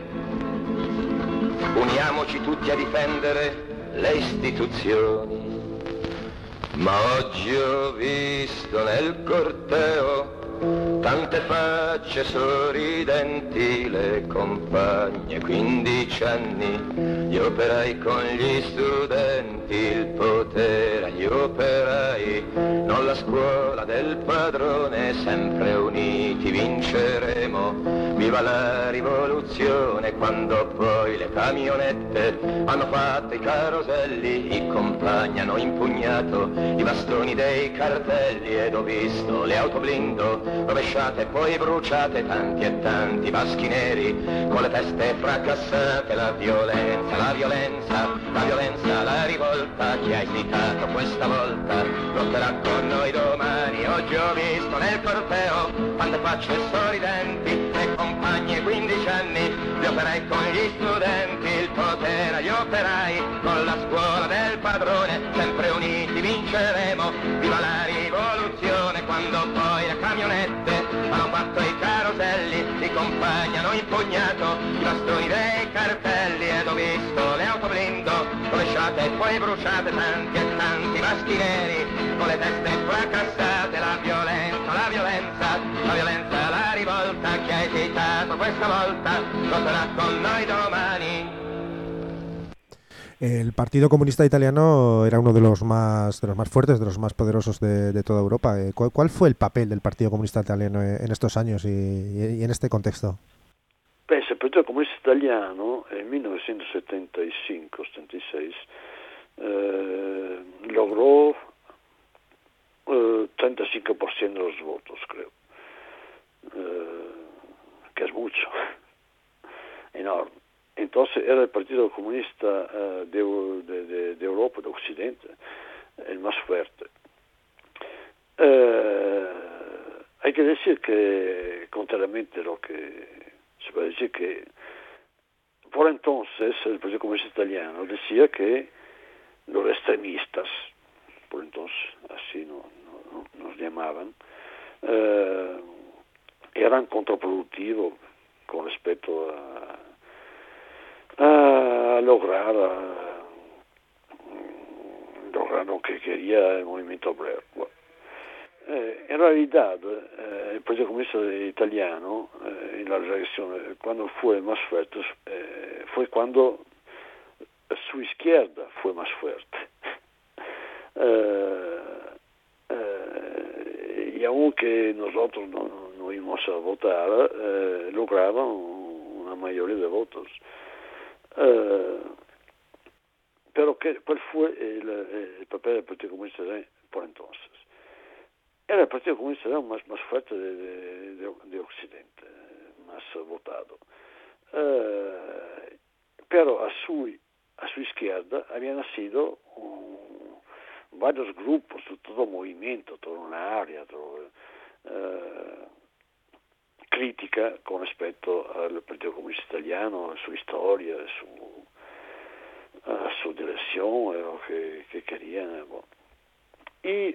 Uniamoci tutti a difendere le istituzioni. Ma oggi ho visto nel corteo tante facce sorridenti, le compagne, 15 anni, gli operai con gli studenti, il potere agli operai, non la scuola del padrone, sempre uniti vinceremo, viva la rivoluzione. Quando poi le camionette hanno fatto i caroselli, i compagni hanno impugnato i bastoni dei cartelli, ed ho visto le auto blindo rovesciate, poi bruciate, tanti e tanti baschi neri con le teste fracassate. La violenza, la violenza, la violenza, la rivolta, chi ha esitato questa volta lotterà con noi domani. Oggi ho visto nel corteo tante facce sorridenti, le compagne, 15 anni, gli operai con gli studenti, il potere agli operai, con la scuola del padrone, sempre uniti vinceremo, viva la rivoluzione. Quando poi le camionette hanno fatto i caroselli, ti accompagnano impugnato i bastoni dei cartelli, ed ho visto le auto blindo rovesciate e poi bruciate, tanti e tanti maschi neri con le teste fracassate. La violenza, la rivolta che ha esitato questa volta lo sarà con noi domani. El Partido Comunista Italiano era uno de los más fuertes, de los más poderosos de toda Europa. ¿Cuál fue el papel del Partido Comunista Italiano en estos años y en este contexto? Beh, il Partito Comunista Italiano nel 1975-76 logró 35% de los votos, creo, que es mucho, enorme. Entonces era el Partido Comunista de Europa, de Occidente, el más fuerte. Hay que decir que, contrariamente a lo que se puede decir, que por entonces el Partido Comunista Italiano decía que los extremistas, por entonces así nos llamaban, eran contraproductivos con respecto a lograr lo que quería el movimiento obrero. Bueno, en realidad el Partido Comunista Italiano en la reacción, cuando fue más fuerte, fue cuando su izquierda fue más fuerte. Y aunque nosotros no íbamos a votar, lograban una mayoría de votos. Pero ¿cuál fue el papel del Partido Comunista por entonces? Era el Partido Comunista más fuerte de Occidente, más votado. Pero a su izquierda habían nacido varios grupos, todo movimiento, toda una área, crítica con respecto al Partido Comunista Italiano, a su historia, a su dirección, a lo que querían. Bueno. Y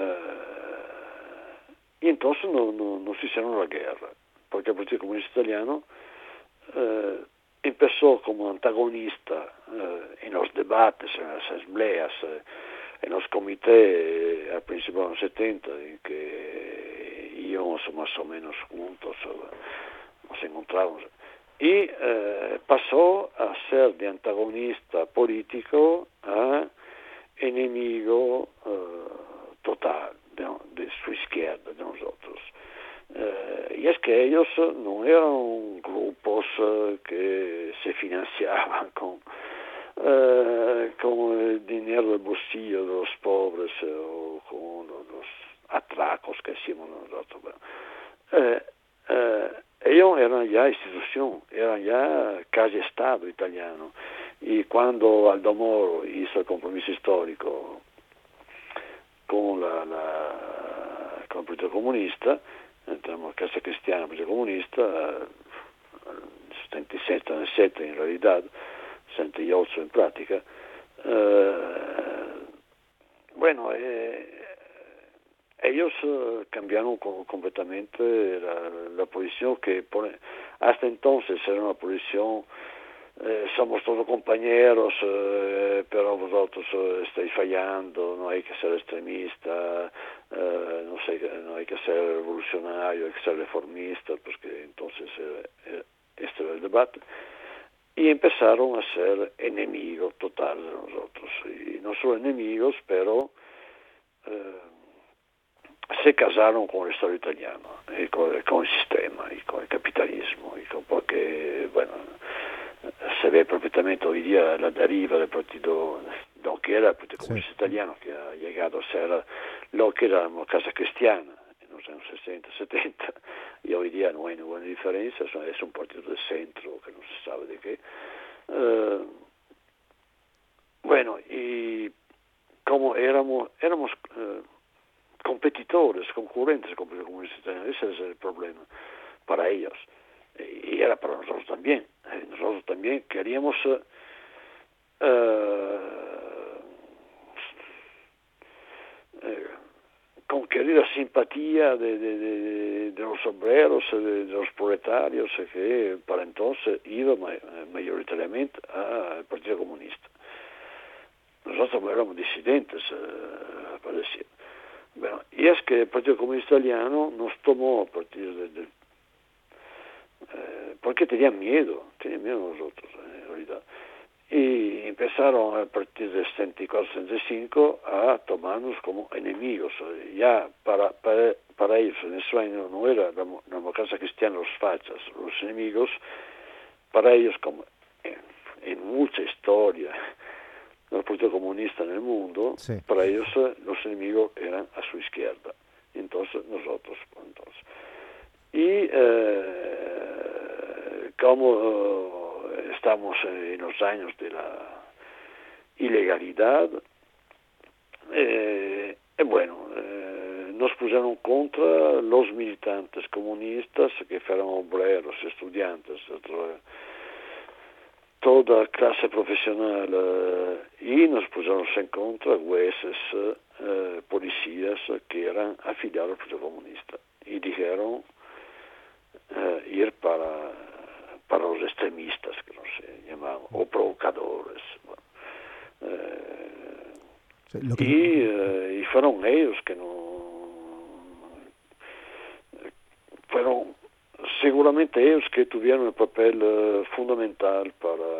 entonces no se hicieron la guerra, porque el Partido Comunista Italiano empezó como antagonista en los debates, en las asambleas, en los comités al principio de los 70, en que íbamos más o menos juntos, nos encontramos, y pasó a ser de antagonista político a enemigo total de su izquierda, de nosotros. Y es que ellos no eran grupos que se financiaban con el dinero del bolsillo de los pobres o con los atracos que hacíamos nosotros. Ellos eran ya institución, eran ya casi Estado italiano. Y cuando Aldo Moro hizo el compromiso histórico con el Partido Comunista, entramos a Casa Cristiana, el Partido Comunista, 77, 77 en realidad, 78 en práctica. Bueno, ellos cambiaron completamente la posición que hasta entonces era una posición, somos todos compañeros, pero vosotros estáis fallando, no hay que ser extremista, no hay que ser revolucionario, hay que ser reformista, porque entonces este era el debate. Y empezaron a ser enemigos totales de nosotros, y no solo enemigos, pero se casaron con el Estado italiano, y con el sistema, y con el capitalismo, porque, bueno, se ve perfectamente hoy día la deriva del partido, lo que era el Partido Comunista Italiano, que ha llegado a ser lo que era la Casa Cristiana en los años 60, 70, y hoy día no hay ninguna diferencia, es un partido de centro que no se sabe de qué. Bueno, y como éramos competidores, concurrentes con el Partido Comunista Italiano, ese es el problema para ellos, y era para nosotros también. Nosotros también queríamos querida simpatía de los obreros, de los proletarios, que para entonces iba mayoritariamente al Partido Comunista. Nosotros éramos disidentes, parecía. Bueno, y es que el Partido Comunista Italiano nos tomó a partir porque tenían miedo nosotros, en realidad. Y empezaron a partir del 74-75 a tomarnos como enemigos. Ya para ellos en el sueño no era la democracia cristiana los fachas, los enemigos, para ellos como en mucha historia del Partido Comunista en el mundo, sí. Para ellos los enemigos eran a su izquierda, y entonces nosotros. Y como estamos en los años de la ilegalidad, nos pusieron contra los militantes comunistas que fueron obreros, estudiantes, toda clase profesional, y nos pusieron en contra jueces, policías que eran afiliados al Partido Comunista, y dijeron ir para los extremistas, que no se llamaban, o provocadores. Y fueron ellos que fueron seguramente ellos que tuvieron el papel fundamental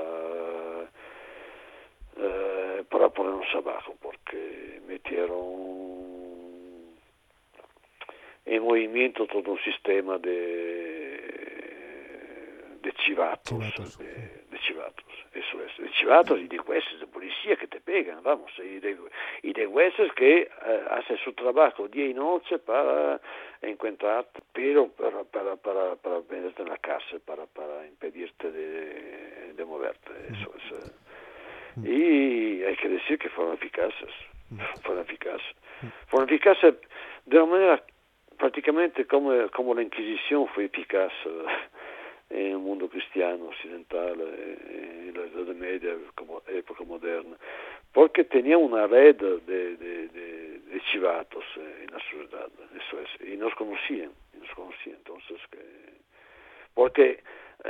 para ponernos abajo, porque metieron en movimiento todo un sistema de chivatos, eso es, de chivatos y de jueces de policía que te pegan, vamos, y de jueces que hacen su trabajo día y noche para encontrarte, pero para meterte en la cárcel, para impedirte de moverte, eso es. Y hay que decir que fueron eficaces de una manera prácticamente como la Inquisición fue eficaz en el mundo cristiano occidental, en la Edad Media, como época moderna, porque tenía una red de chivatos en la sociedad, eso es, y nos conocían, entonces, porque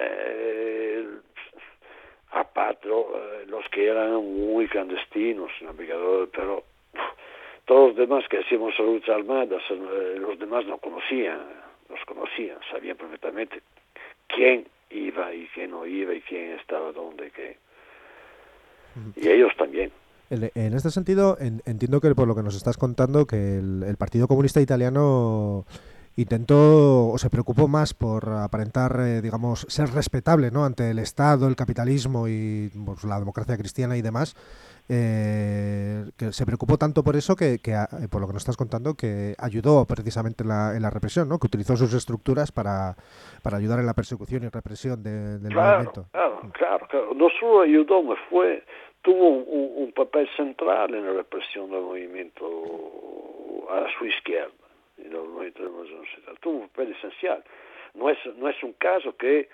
aparte los que eran muy clandestinos, navegadores, pero todos los demás que hacíamos las luchas armadas, los demás nos conocían, sabían perfectamente quién iba y quién no iba y quién estaba dónde, qué. Y ellos también. En este sentido, entiendo que por lo que nos estás contando, que el Partido Comunista Italiano intentó o se preocupó más por aparentar, digamos, ser respetable, ¿no?, ante el Estado, el capitalismo y pues, la democracia cristiana y demás. Que se preocupó tanto por eso que por lo que nos estás contando, que ayudó precisamente en la represión, ¿no?, que utilizó sus estructuras para ayudar en la persecución y represión del movimiento. Claro. No solo ayudó, tuvo un papel central en la represión del movimiento a su izquierda, y del movimiento de la sociedad. Tuvo un papel esencial. No es un caso que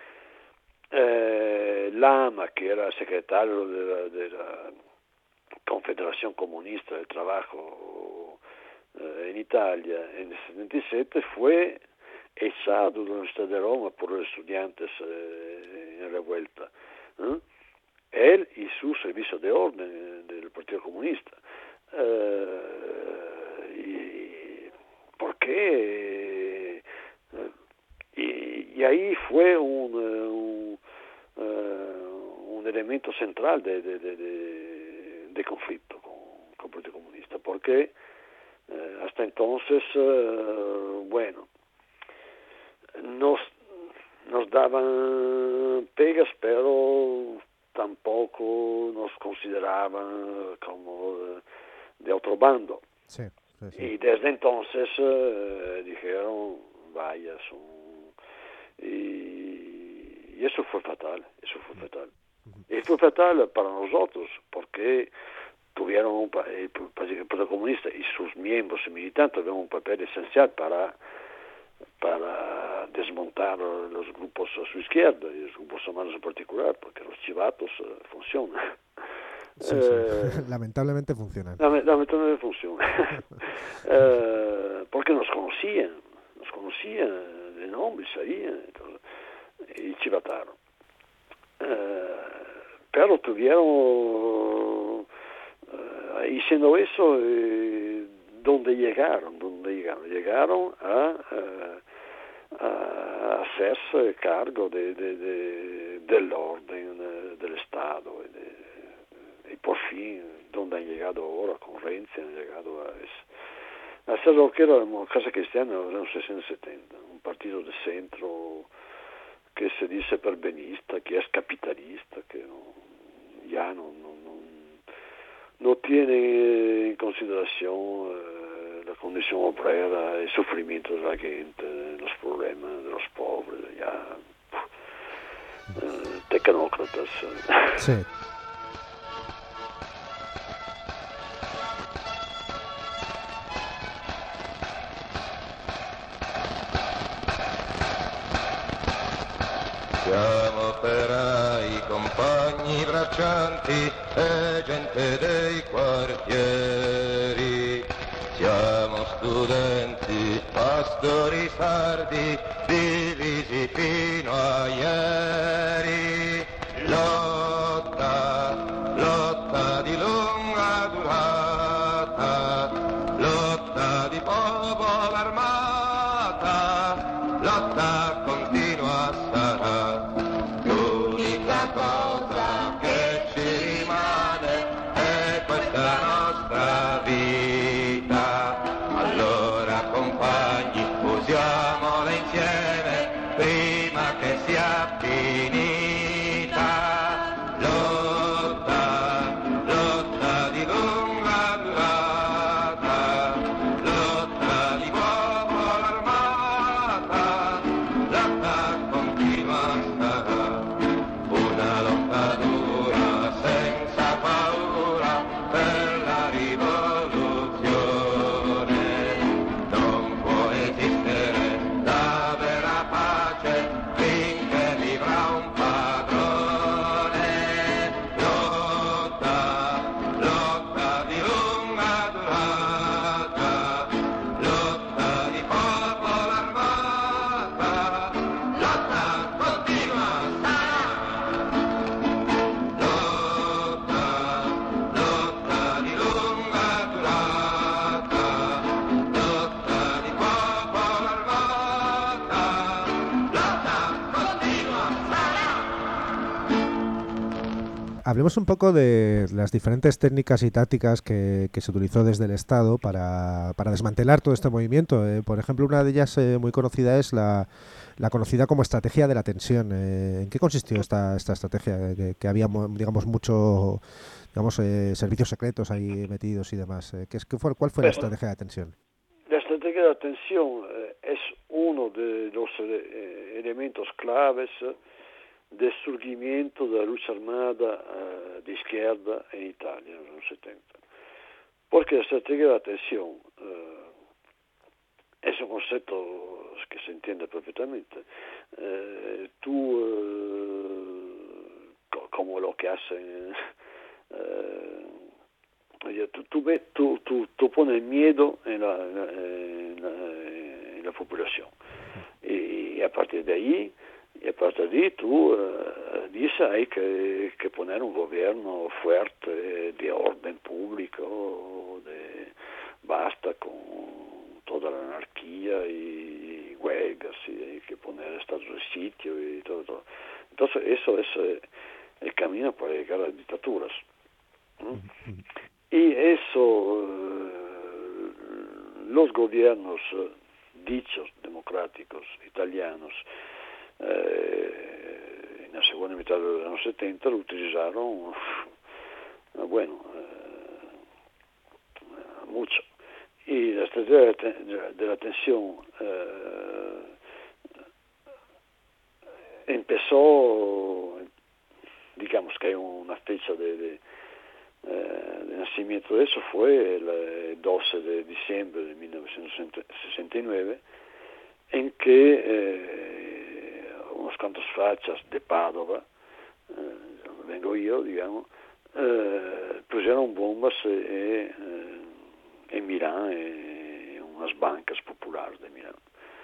Lama, que era secretario de la Confederación Comunista del Trabajo en Italia en el 77, fue echado de la Universidad de Roma por los estudiantes en revuelta. Él y su servicio de orden del Partido Comunista. Y ahí fue un elemento central de conflicto con el Partido Comunista, porque hasta entonces, nos daban pegas, pero tampoco nos consideraban como de otro bando. Sí. Y desde entonces dijeron, vaya, y eso fue fatal. Y fue fatal para nosotros, porque tuvieron el Partido Comunista y sus miembros y militantes tuvieron un papel esencial para desmontar los grupos a su izquierda y los grupos humanos en particular, porque los chivatos funcionan. Lamentablemente funcionan. Lamentablemente funcionan. porque nos conocían de nombre, sabían, y chivataron. Pero tuvieron, haciendo eso, ¿dónde llegaron? Llegaron a hacerse cargo del orden del Estado y por fin, donde han llegado ahora con Renzi, han llegado a hacer lo que era la Casa Cristiana en los años 60-70, un partido de centro que se dice perbenista, que es capitalista, que ya no tiene en consideración la condición obrera, el sufrimiento de la gente, los problemas de los pobres, ya tecnócratas. Sí. Siamo operai, compagni braccianti e gente dei quartieri. Siamo studenti, pastori sardi, divisi fino a ieri. Lotta di lunga durata, lotta di popolo armata, lotta continua sarà. L'unica cosa che ci rimane è questa nostra vita. Allora compagni, usiamola insieme prima che sia finita. Lotta di lunga durata, lotta di popolo armata, lotta continua sarà. Una lotta dura senza paura per la rivoluzione. Non può esistere la vera pace finché vivrà un padrone. Lotta di lunga durata, lotta di popolo armata, lotta continua sarà. Lotta di lunga durata, lotta di popolo armata, lotta continua sarà. Hablemos un poco de las diferentes técnicas y tácticas que se utilizó desde el Estado para desmantelar todo este movimiento. Por ejemplo, una de ellas muy conocida es la conocida como estrategia de la tensión. ¿En qué consistió esta estrategia? Que había, digamos, mucho, digamos, servicios secretos ahí metidos y demás. ¿Cuál fue la estrategia de la tensión? La estrategia de la tensión es uno de los elementos claves del surgimiento de la lucha armada de izquierda en Italia en los años 70. Porque la estrategia de la tensión es un concepto que se entiende perfectamente. Como lo que hacen, tú pones miedo en la población. Y a partir de ahí, tú dices hay que poner un gobierno fuerte de orden público, basta con toda la anarquía y huelgas, y hay que poner estados de sitio y todo. Entonces eso es el camino para llegar a las dictaduras. Y eso, los gobiernos dichos democráticos italianos en la segunda mitad de los años 70 lo utilizaron mucho. Y la estrategia de la tensión empezó, digamos que hay una fecha de nacimiento de eso, fue el 12 de diciembre de 1969, en que unos cuantos fachas de Padova, donde vengo yo, digamos, pusieron bombas en Milán, en las bancas populares de Milán.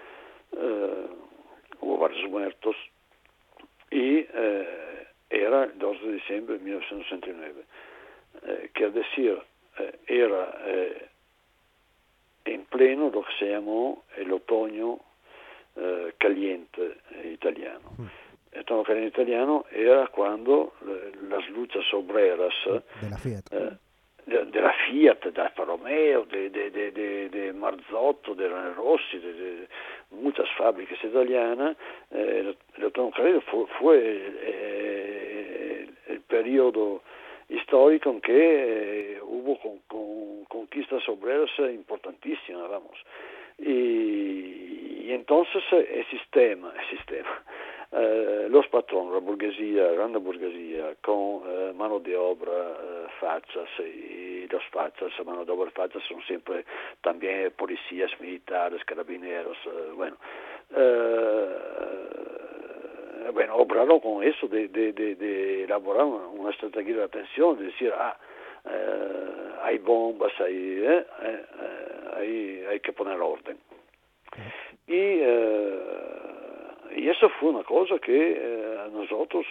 Hubo varios muertos y era el 2 de diciembre de 1969. Quiere decir, era en pleno lo que se llamó el otoño caliente italiano. El otoño caliente italiano era cuando las luchas obreras de la Fiat, de la Fiat, de Alfa Romeo, de Marzotto, de René Rossi, de muchas fábricas italianas, el otoño caliente fue el periodo histórico en que hubo conquistas obreras importantísimas, vamos. Y entonces el sistema, los patrones, la burguesía, la grande burguesía, con mano de obra fachas, y los fachas, mano de obra fachas son siempre también policías, militares, carabineros, obraron con eso de elaborar una estrategia de atención, de decir, hay bombas, hay que poner orden. Y eso fue una cosa que a nosotros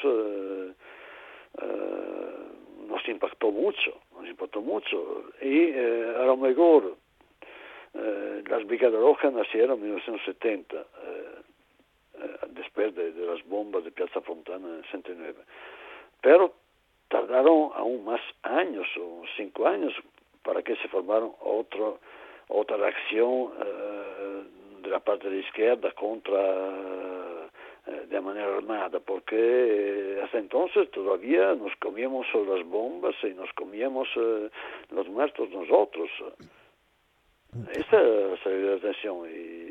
nos impactó mucho, y a lo mejor las Brigadas Rojas nacieron en 1970, después de las bombas de Piazza Fontana en 69, pero tardaron aún más años, o 5 años, para que se formaron otra reacción de la parte de la izquierda de manera armada, porque hasta entonces todavía nos comíamos las bombas y nos comíamos los muertos nosotros. Esta es la atención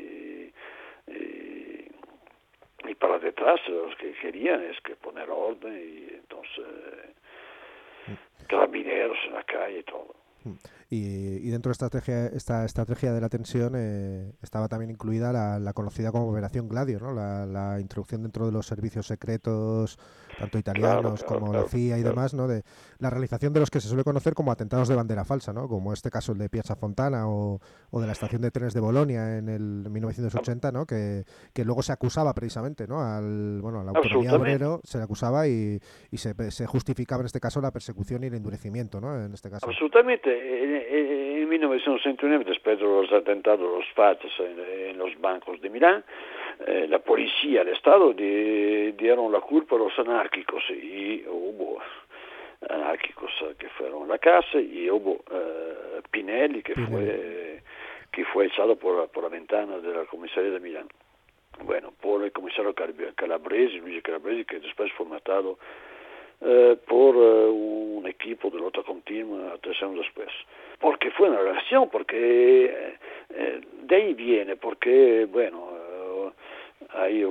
y para detrás los que querían es que poner orden, y entonces carabineros en la calle y todo. Y dentro de esta estrategia de la tensión estaba también incluida la conocida como Operación Gladio, ¿no? La introducción dentro de los servicios secretos, tanto italianos como la CIA y demás, ¿no? De la realización de los que se suele conocer como atentados de bandera falsa, ¿no? Como este caso el de Piazza Fontana o de la estación de trenes de Bolonia en el 1980, ¿no? Que luego se acusaba precisamente, ¿no? A la autonomía obrero se le acusaba y se justificaba en este caso la persecución y el endurecimiento, ¿no? En este caso. Absolutamente. En 1969, después de los atentados, los fachas en los bancos de Milán, la policía, el Estado dieron la culpa a los anárquicos, y hubo anárquicos que fueron a la cárcel, y hubo Pinelli que fue echado por la ventana de la comisaría de Milán. Bueno, por el comisario Calabresi, Luigi Calabresi, que después fue matado por un equipo de lotta continua 3 años después. Porque fue una reacción, porque de ahí viene, porque, hay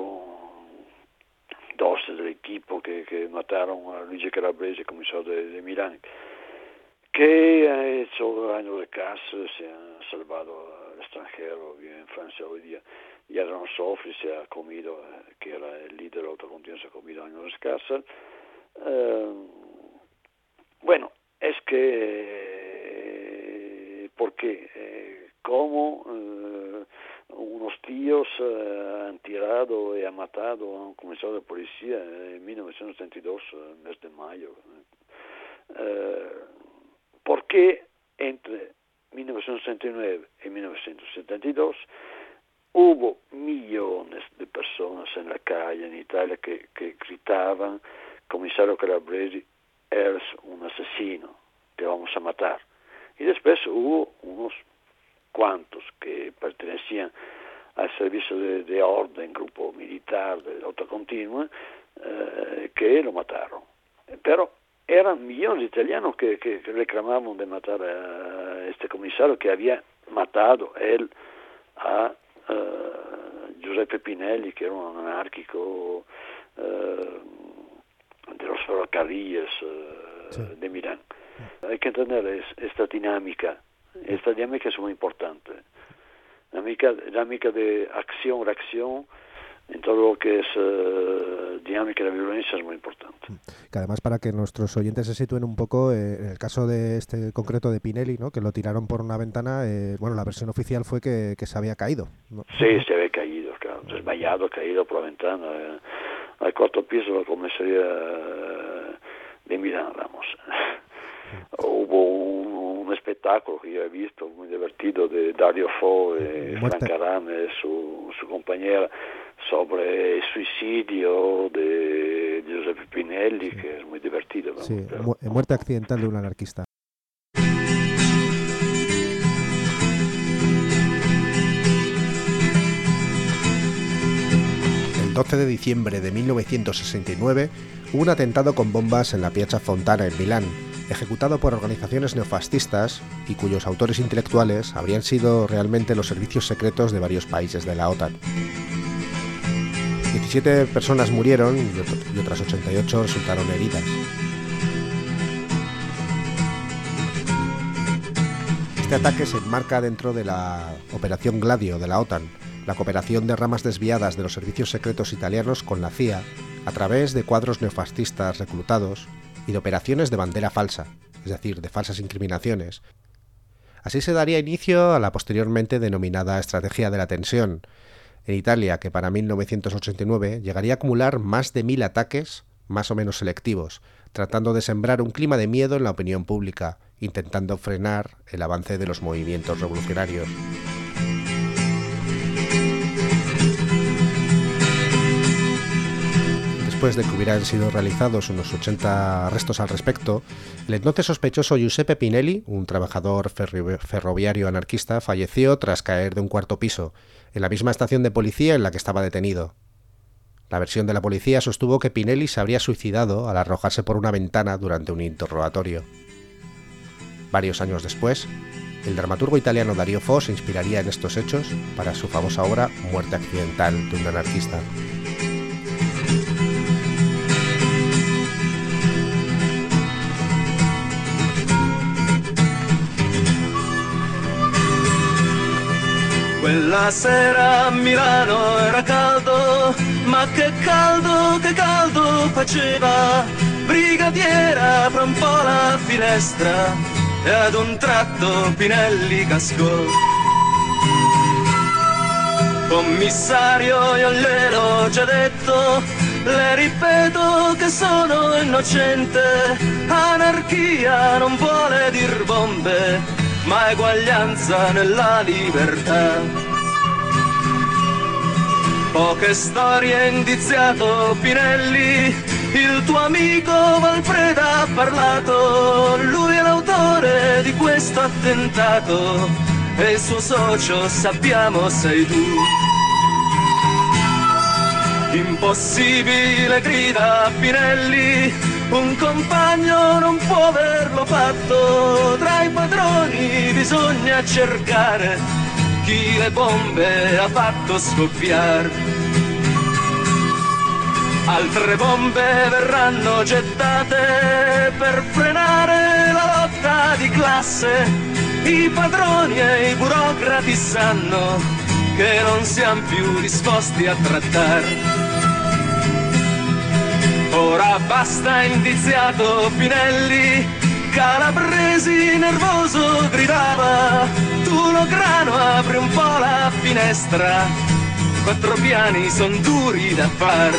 dos del equipo que mataron a Luigi Calabresi, comisario de Milán, que ha hecho años de cárcel, se ha salvado al extranjero, vive en Francia hoy día. Y Adriano Sofri se ha comido, que era el líder de la lotta continua, se ha comido años de cárcel. Es que porque como unos tíos han tirado y han matado a un comisario de policía en 1932, mes de mayo. Porque entre 1969 y 1972 hubo millones de personas en la calle en Italia que gritaban: comisario Calabresi, eres un asesino, te vamos a matar. Y después hubo unos cuantos que pertenecían al servicio de orden, grupo militar de lotta continua, que lo mataron. Pero eran millones de italianos que reclamaban de matar a este comisario que había matado él a Giuseppe Pinelli, que era un anárquico de los ferrocarriles de Milán. Hay que entender esta dinámica es muy importante. La dinámica de acción-reacción en todo lo que es dinámica de la violencia es muy importante. Que además, para que nuestros oyentes se sitúen un poco, en el caso de este concreto de Pinelli, ¿no?, que lo tiraron por una ventana, bueno, la versión oficial fue que se había caído, ¿no? Sí, se había caído, claro, desmayado, caído por la ventana, al cuarto piso de la comisaría de Milán, vamos. Hubo un espectáculo que yo he visto muy divertido de Dario Fo y Franca Rame, su compañera, sobre el suicidio de Giuseppe Pinelli, que es muy divertido. Vamos, sí, muerte accidental de un anarquista. El 12 de diciembre de 1969 hubo un atentado con bombas en la Piazza Fontana en Milán, ejecutado por organizaciones neofascistas y cuyos autores intelectuales habrían sido realmente los servicios secretos de varios países de la OTAN. 17 personas murieron y otras 88 resultaron heridas. Este ataque se enmarca dentro de la Operación Gladio de la OTAN, la cooperación de ramas desviadas de los servicios secretos italianos con la CIA a través de cuadros neofascistas reclutados y de operaciones de bandera falsa, es decir, de falsas incriminaciones. Así se daría inicio a la posteriormente denominada Estrategia de la Tensión en Italia, que para 1989 llegaría a acumular más de 1000 ataques, más o menos selectivos, tratando de sembrar un clima de miedo en la opinión pública, intentando frenar el avance de los movimientos revolucionarios. Después de que hubieran sido realizados unos 80 arrestos al respecto, el entonces sospechoso Giuseppe Pinelli, un trabajador ferroviario anarquista, falleció tras caer de un cuarto piso, en la misma estación de policía en la que estaba detenido. La versión de la policía sostuvo que Pinelli se habría suicidado al arrojarse por una ventana durante un interrogatorio. Varios años después, el dramaturgo italiano Dario Fo se inspiraría en estos hechos para su famosa obra Muerte accidental de un anarquista. Quella sera a Milano era caldo, ma che caldo faceva. Brigadiera apre un po' la finestra e ad un tratto Pinelli cascò. Commissario, io gliel'ho già detto, le ripeto che sono innocente. Anarchia non vuole dir bombe, ma eguaglianza nella libertà. Poche storie indiziato Pinelli, il tuo amico Valfreda ha parlato, lui è l'autore di questo attentato e il suo socio sappiamo sei tu. Impossibile grida Pinelli, un compagno non può averlo fatto, tra i padroni bisogna cercare chi le bombe ha fatto scoppiare. Altre bombe verranno gettate per frenare la lotta di classe, i padroni e i burocrati sanno che non siamo più disposti a trattare. Ora basta indiziato Pinelli, Calabresi nervoso gridava, tu lo grano apri un po' la finestra, 4 piani son duri da far.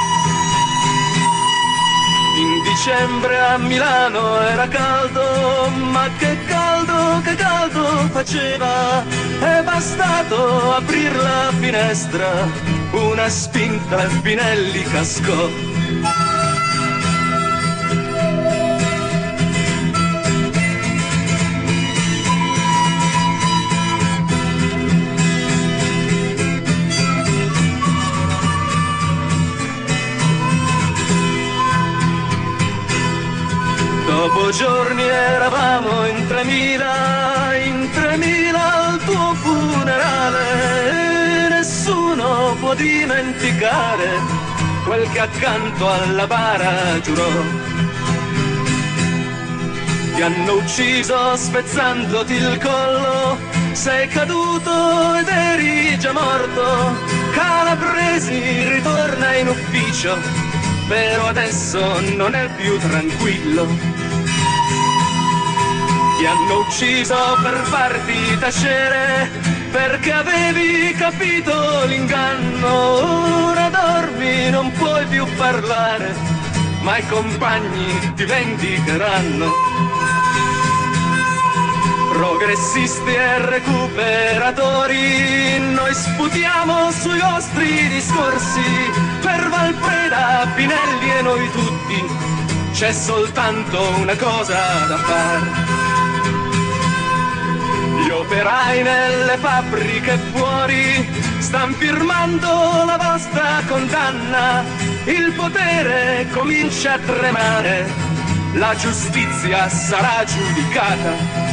In dicembre a Milano era caldo, ma che caldo faceva, è bastato aprir la finestra, una spinta e Pinelli cascò. Dopo giorni eravamo in 3000 al tuo funerale e nessuno può dimenticare quel che accanto alla bara giurò. Ti hanno ucciso spezzandoti il collo, sei caduto ed eri già morto. Calabresi ritorna in ufficio però adesso non è più tranquillo. Ti hanno ucciso per farti tacere, perché avevi capito l'inganno. Ora dormi, non puoi più parlare, ma i compagni ti vendicheranno. Progressisti e recuperatori, noi sputiamo sui vostri discorsi. Per Valpreda, Pinelli e noi tutti c'è soltanto una cosa da fare. Gli operai nelle fabbriche fuori stan firmando la vostra condanna. Il potere comincia a tremare, la giustizia sarà giudicata.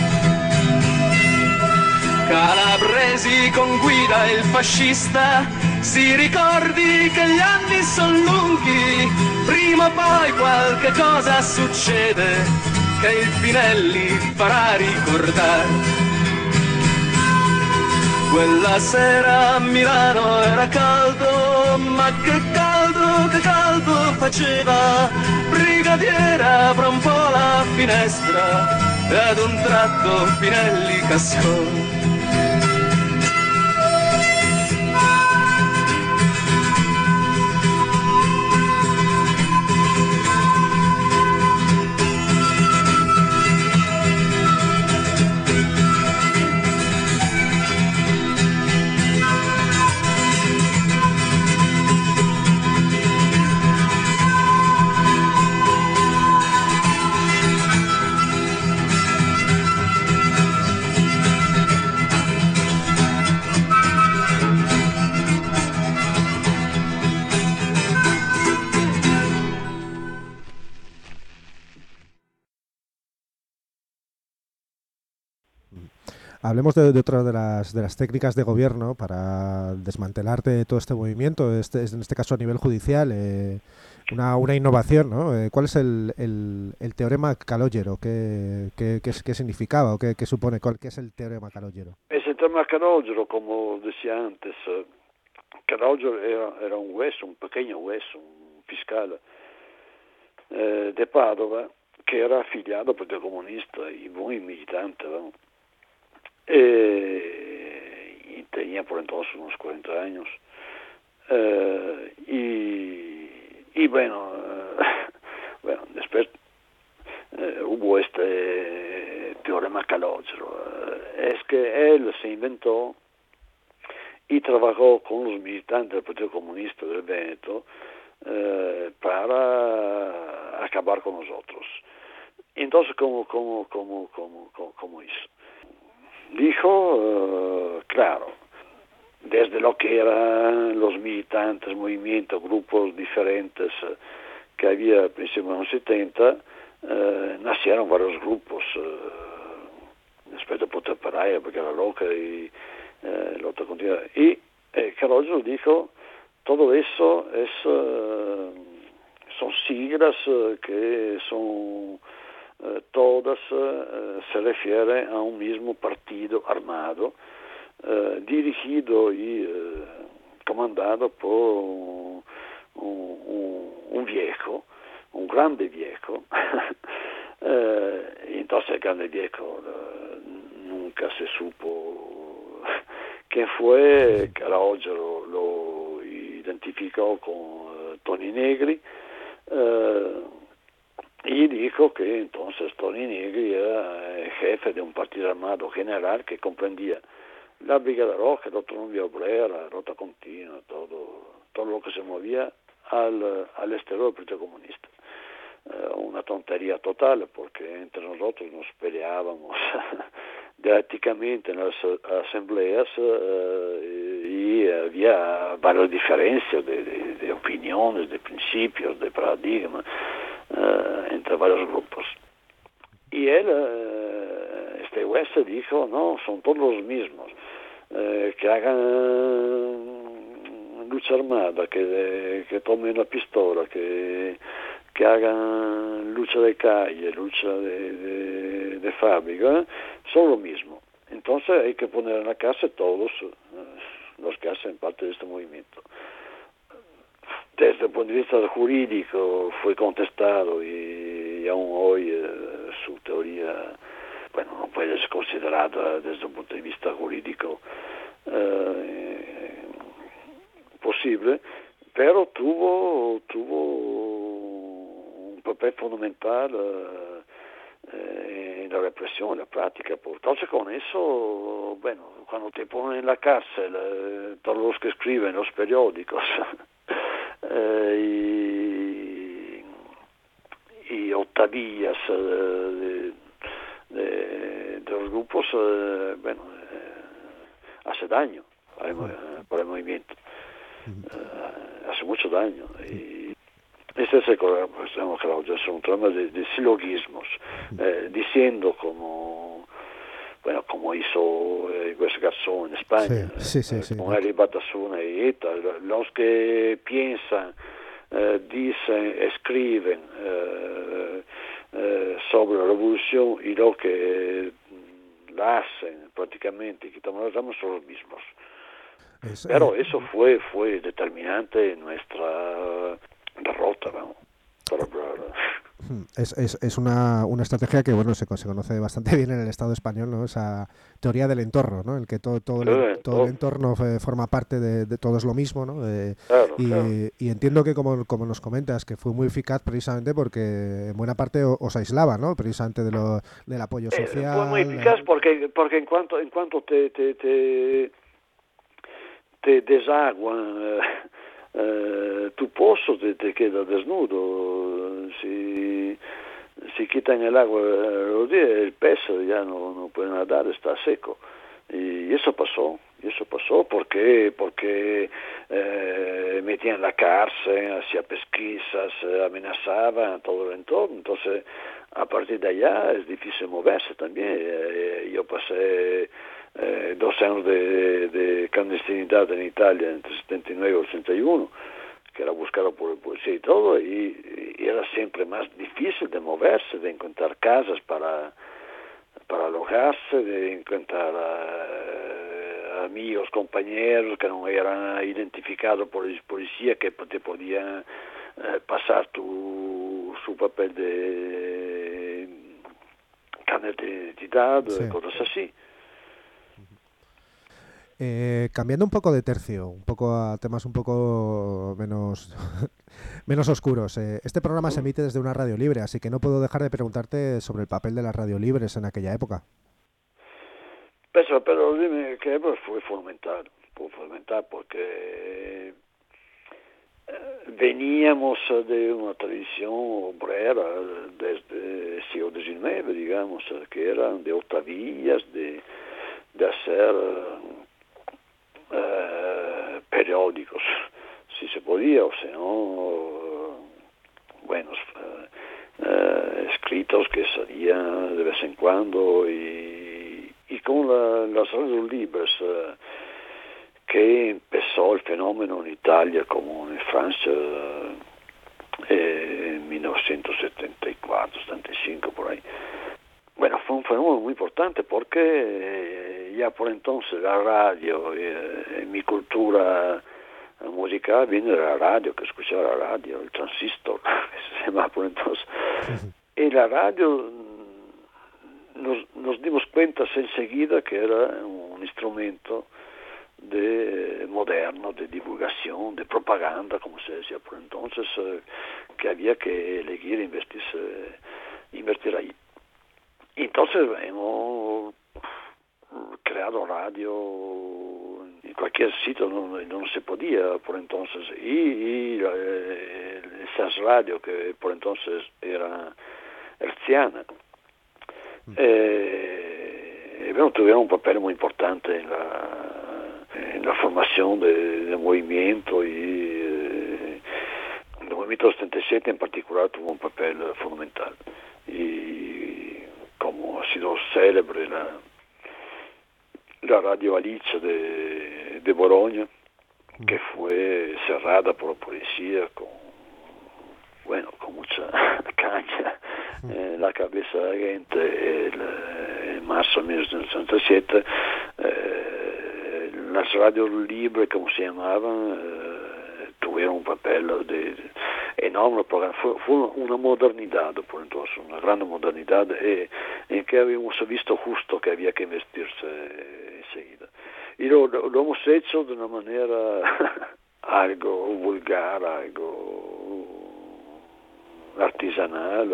Calabresi con guida il fascista, si ricordi che gli anni sono lunghi, prima o poi qualche cosa succede che il Pinelli farà ricordare. Quella sera a Milano era caldo, ma che caldo faceva. Brigadiera apra un po' la finestra e ad un tratto Pinelli cascò. Hablemos de otra de las técnicas de gobierno para desmantelar todo este movimiento, en este caso a nivel judicial, una innovación, ¿no? ¿Cuál es el teorema Calogero? ¿Qué significaba o qué supone? ¿Qué es el teorema Calogero? Ese teorema Calogero, como decía antes, Calogero era un pequeño hueso, un fiscal de Padova, que era afiliado al Partido Comunista y muy militante, ¿no? Y tenía por entonces unos 40 años. Y bueno, después hubo este teorema Calogero. Es que él se inventó y trabajó con los militantes del Partido Comunista del Veneto para acabar con nosotros. Entonces, ¿cómo hizo? Dijo, claro, desde lo que eran los militantes, movimientos, grupos diferentes que había a principios de los 70, nacieron varios grupos, después de Poter Paraya, porque era loca y la otra continuidad. Y Calogero dijo, todo eso son siglas que son... todas se refieren a un mismo partido armado, dirigido y comandado por un viejo, un grande viejo. Y entonces el grande viejo nunca se supo quién fue. Calogero lo identificó con Toni Negri, y dijo que entonces Toni Negri era el jefe de un partido armado general que comprendía la Brigada Roja, la Autonomía Obrera, la Rota Continua, todo lo que se movía al exterior del Partido Comunista. Una tontería total, porque entre nosotros nos peleábamos dialécticamente en las asambleas y había varias diferencias de opiniones, de principios, de paradigmas entre varios grupos. Y él, este West, dijo, no, son todos los mismos, que hagan lucha armada, que tomen la pistola, que hagan lucha de calle, lucha de fábrica, son lo mismo. Entonces hay que poner en la cárcel todos los que hacen parte de este movimiento. desde el punto de vista jurídico fue contestado y aún hoy su teoría, bueno, no puede ser considerada desde un punto de vista jurídico posible, pero tuvo un papel fundamental en la represión, en la práctica. Entonces con eso, bueno, cuando te ponen en la cárcel, todos los que escriben los periódicos y octavillas de los grupos, bueno, hace daño para el movimiento, hace mucho daño. Y este es un trama de silogismos, diciendo como hizo Hueso Garzón en España, con Eli Batasuna y ETA, los que piensan, dicen, escriben sobre la revolución y los que la hacen prácticamente y quitamos las armas son los mismos. Pero eso fue determinante en nuestra derrota, vamos, para hablar. Es una estrategia que, bueno, se conoce bastante bien en el Estado español, ¿no? Esa teoría del entorno, ¿no? El que todo el entorno forma parte de todo es lo mismo, ¿no? Claro. Y entiendo que, como nos comentas, que fue muy eficaz precisamente porque en buena parte os aislaba, ¿no? Precisamente del apoyo social. Fue muy eficaz porque en cuanto te desaguan tu pozo, te queda desnudo. Si quitan el agua los días, el pez ya no puede nadar, está seco. Y eso pasó porque metían en la cárcel, hacía pesquisas, amenazaban a todo el entorno. Entonces, a partir de allá es difícil moverse también. Yo pasé 2 años de clandestinidad en Italia entre 79 y 81, que era buscado por el policía y todo, y era siempre más difícil de moverse, de encontrar casas para alojarse, de encontrar amigos, compañeros que no eran identificados por el policía, que te podían pasar su papel de carnet de identidad, cosas así. Cambiando un poco de tercio, un poco a temas un poco menos oscuros. Este programa se emite desde una radio libre, así que no puedo dejar de preguntarte sobre el papel de las radio libres en aquella época. Pero dime que fue fundamental porque veníamos de una tradición obrera desde el siglo XIX, digamos, que eran de octavillas, de hacer periódicos, si se podía, o sea, no, buenos escritos que salían de vez en cuando y con las radios libres que empezó el fenómeno en Italia como en Francia en 1974, 75 por ahí. Bueno, fue un fenómeno muy importante porque ya por entonces la radio, mi cultura musical viene de la radio, que escuchaba la radio, el transistor, que se llamaba por entonces. Y la radio nos dimos cuenta enseguida que era un instrumento moderno, de divulgación, de propaganda, como se decía por entonces, que había que elegir e invertir ahí. Y entonces hemos creado radio en cualquier sitio, no se podía por entonces, y esas radios que por entonces eran hertzianas, tuvieron un papel muy importante en la formación del movimiento, y el movimiento 77 en particular tuvo un papel fundamental. Y como ha sido célebre la radio Alice de Bologna, que fue cerrada por la policía con mucha caña en la cabeza de la gente en marzo de 1967. Las radios libres, como se llamaban, tuvieron un papel enorme, porque fue una modernidad, por entonces, una gran modernidad, en que habíamos visto justo que había que investirse enseguida. Y lo hemos hecho de una manera algo vulgar, algo artesanal,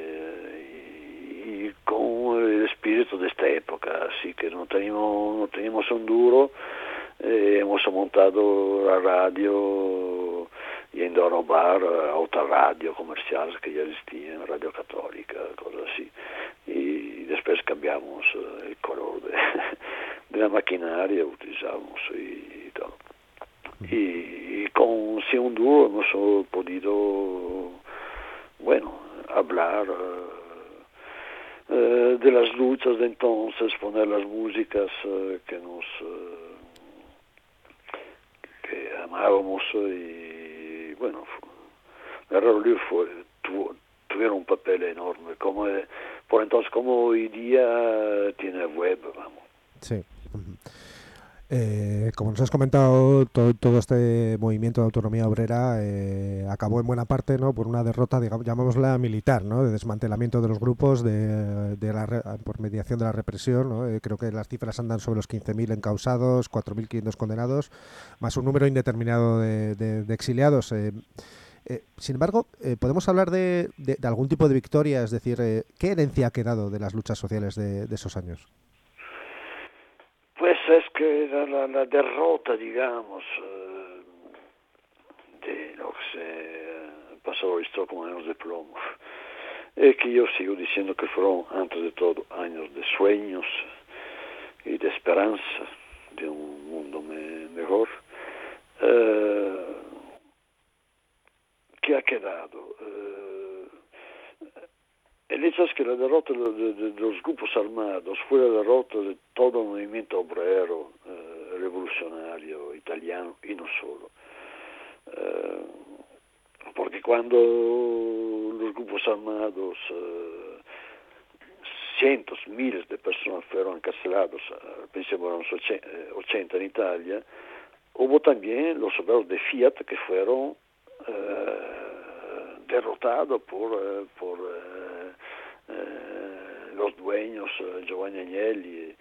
y con el espíritu de esta época, así que no teníamos un duro. Hemos montado la radio yendo a robar otra radio comerciales que ya existían, Radio Católica, cosas así, y después cambiamos el color de la maquinaria, utilizamos y todo. Y con sin un duro hemos podido, hablar de las luchas de entonces, poner las músicas que amábamos, y la radio tuvieron un papel enorme, por entonces como hoy día tiene web, vamos. Sí. Como nos has comentado, todo este movimiento de autonomía obrera acabó en buena parte, ¿no?, por una derrota, digamos, llamémosla militar, ¿no?, de desmantelamiento de los grupos, por mediación de la represión, ¿no? Creo que las cifras andan sobre los 15.000 encausados, 4.500 condenados, más un número indeterminado de exiliados. Sin embargo, podemos hablar de algún tipo de victoria, es decir, ¿qué herencia ha quedado de las luchas sociales de esos años? Pues es que la derrota, digamos, de lo que se pasó esto con años de plomo, es que yo sigo diciendo que fueron, antes de todo, años de sueños y de esperanza de un mundo mejor. ¿Qué ha quedado? El hecho es que la derrota de los grupos armados fue la derrota de todo el movimiento obrero revolucionario italiano, y no solo. Porque cuando los grupos armados, cientos, miles de personas fueron encarcelados, pensemos en los 80 en Italia, hubo también los obreros de Fiat que fueron derrotados por los dueños, Giovanni Agnelli,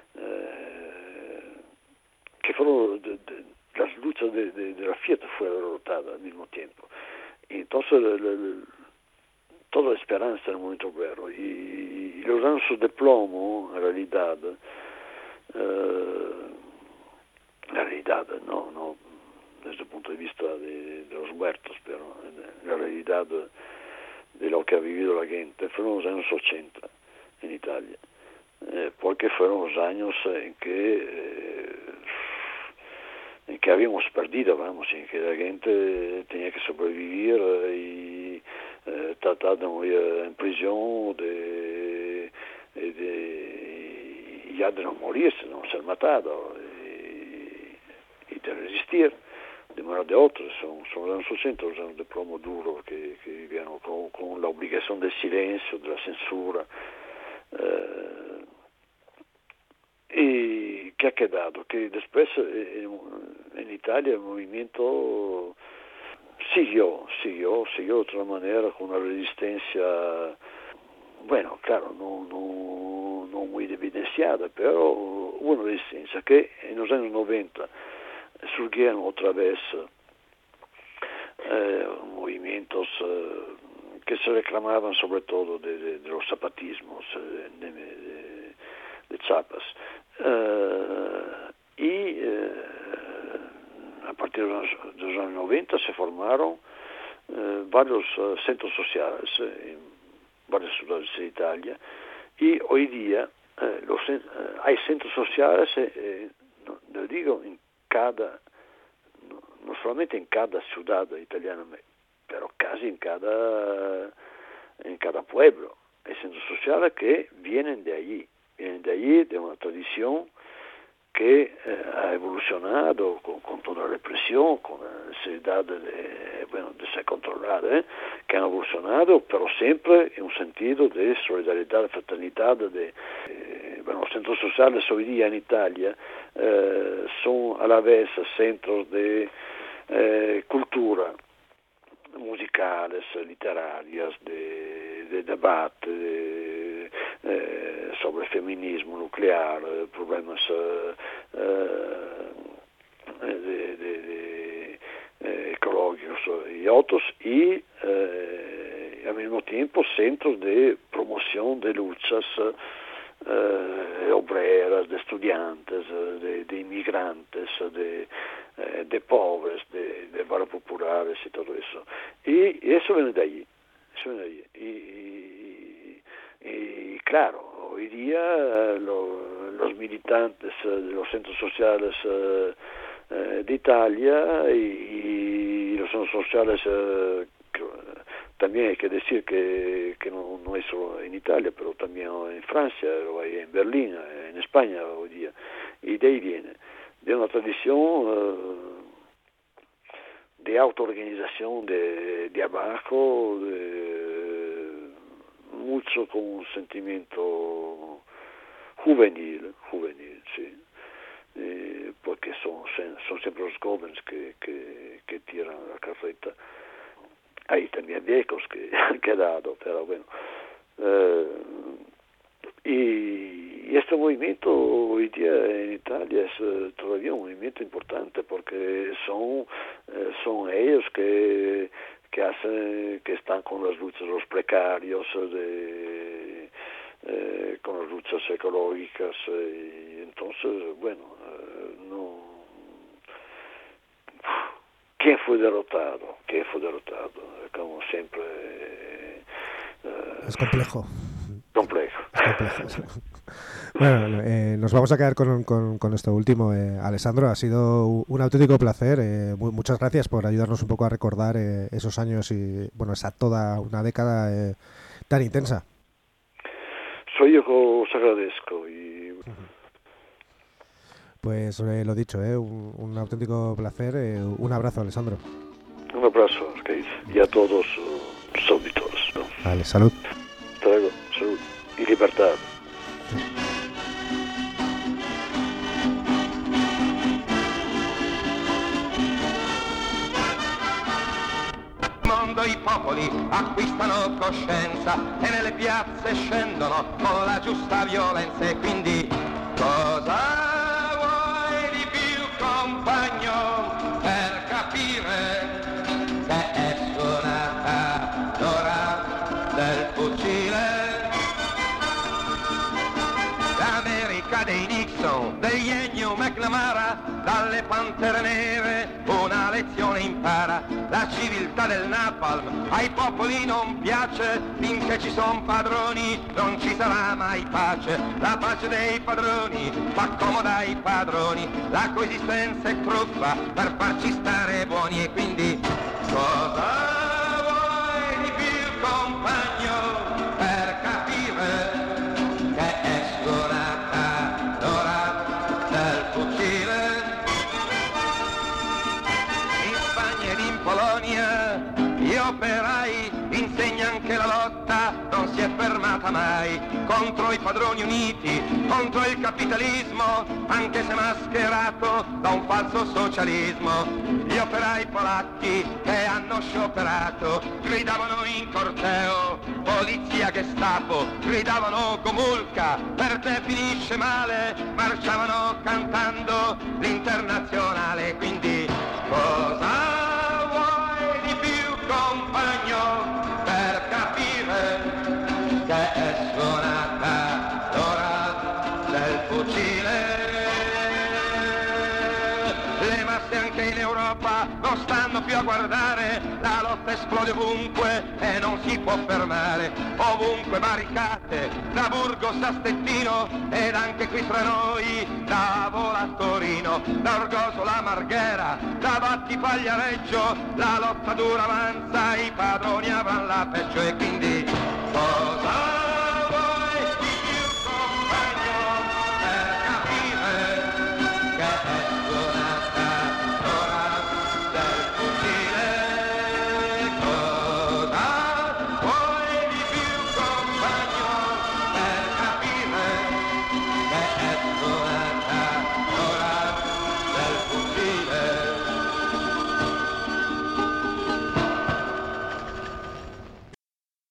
que fueron las luchas de la Fiat fueron derrotadas al mismo tiempo. Y entonces toda esperanza en el momento obrero, y los años de plomo, en realidad, no desde el punto de vista de los muertos, pero en la realidad de lo que ha vivido la gente, fueron los años 80 en Italia, porque fueron los años en que habíamos perdido, en que la gente tenía que sobrevivir y tratar de morir en prisión, y ya de no morirse, no ser matado, y de resistir de manera de otros. Son los años 80, los años de plomo duro que vivieron con la obligación del silencio, de la censura. ¿Y qué ha quedado? Que después en Italia el movimiento siguió de otra manera, con una resistencia, claro, no muy evidenciada, pero hubo una resistencia que en los años 90 surgieron otra vez movimientos que se reclamaban sobre todo de los zapatismos de Chiapas, y a partir de los años 90 se formaron varios centros sociales en varias ciudades de Italia, y hoy día hay centros sociales, no digo no solamente en cada ciudad italiana, pero casi en cada pueblo. Hay centros sociales que vienen de allí, de una tradición que ha evolucionado con toda la represión, con la necesidad de ser controlada, que han evolucionado, pero siempre en un sentido de solidaridad, de fraternidad. Los centros sociales hoy día en Italia son a la vez centros de cultura musicales, literarias, de debate sobre feminismo nuclear, problemas ecológicos y otros, y al mismo tiempo centros de promoción de luchas obreras, de estudiantes, de inmigrantes, de pobres, de barrios populares y todo eso. Y eso viene de allí. Y claro, hoy día los militantes de los centros sociales de Italia y los centros sociales también hay que decir que no es solo en Italia, pero también en Francia, en Berlín, en España hoy día, y de ahí viene, de una tradición de autoorganización de abajo, mucho con un sentimiento juvenil, sí, porque son siempre los jóvenes que tiran la carreta. Hay también viejos que han quedado, pero bueno. Y este movimiento hoy día en Italia es todavía un movimiento importante porque son ellos que están con las luchas de los precarios, con las luchas ecológicas, y entonces, bueno, ¿Quién fue derrotado? Como siempre... es complejo. Es complejo. Bueno, nos vamos a quedar con esto último. Alessandro, ha sido un auténtico placer. Muchas gracias por ayudarnos un poco a recordar esos años y, bueno, esa toda una década tan intensa. Soy yo que os agradezco y... Pues lo dicho, un auténtico placer. Un abrazo, Alessandro. Un abrazo, Keith, y a todos sus auditores, ¿no? Vale, salud. Hasta luego, salud y libertad. Mondo i popoli acquistano coscienza e nelle piazze scendono con la giusta violenza e quindi cosa compagno per capire che è suonata l'ora del fucile. L'America dei Nixon, degli Ennio McNamara, dalle pantere nere una lezione impara. La civiltà del napalm ai popoli non piace, finché ci son padroni non ci sarà mai pace. La pace dei padroni fa comoda ai padroni, la coesistenza è truffa per farci stare buoni e quindi cosa vuoi di più compagno per capire che è suonata l'ora del fucile. In Spagna ed in Polonia gli operai insegna anche la lotta, non si è fermata mai contro i padroni uniti, contro il capitalismo, anche se mascherato da un falso socialismo. Gli operai polacchi che hanno scioperato gridavano in corteo, polizia Gestapo, gridavano Gomulka, per te finisce male, marciavano cantando l'Internazionale. Quindi cosa vuoi di più, compagno, per capire che è suonata l'ora del fucile? Le masse anche in Europa non stanno più a guardare, la lotta esplode ovunque e non si può fermare. Ovunque barricate, da Burgos a Stettino ed anche qui tra noi, da Vola a Torino, da Orgoso la Marghera, da Battipaglia a Reggio, la lotta dura avanza, i padroni avranno la peggio e quindi cosa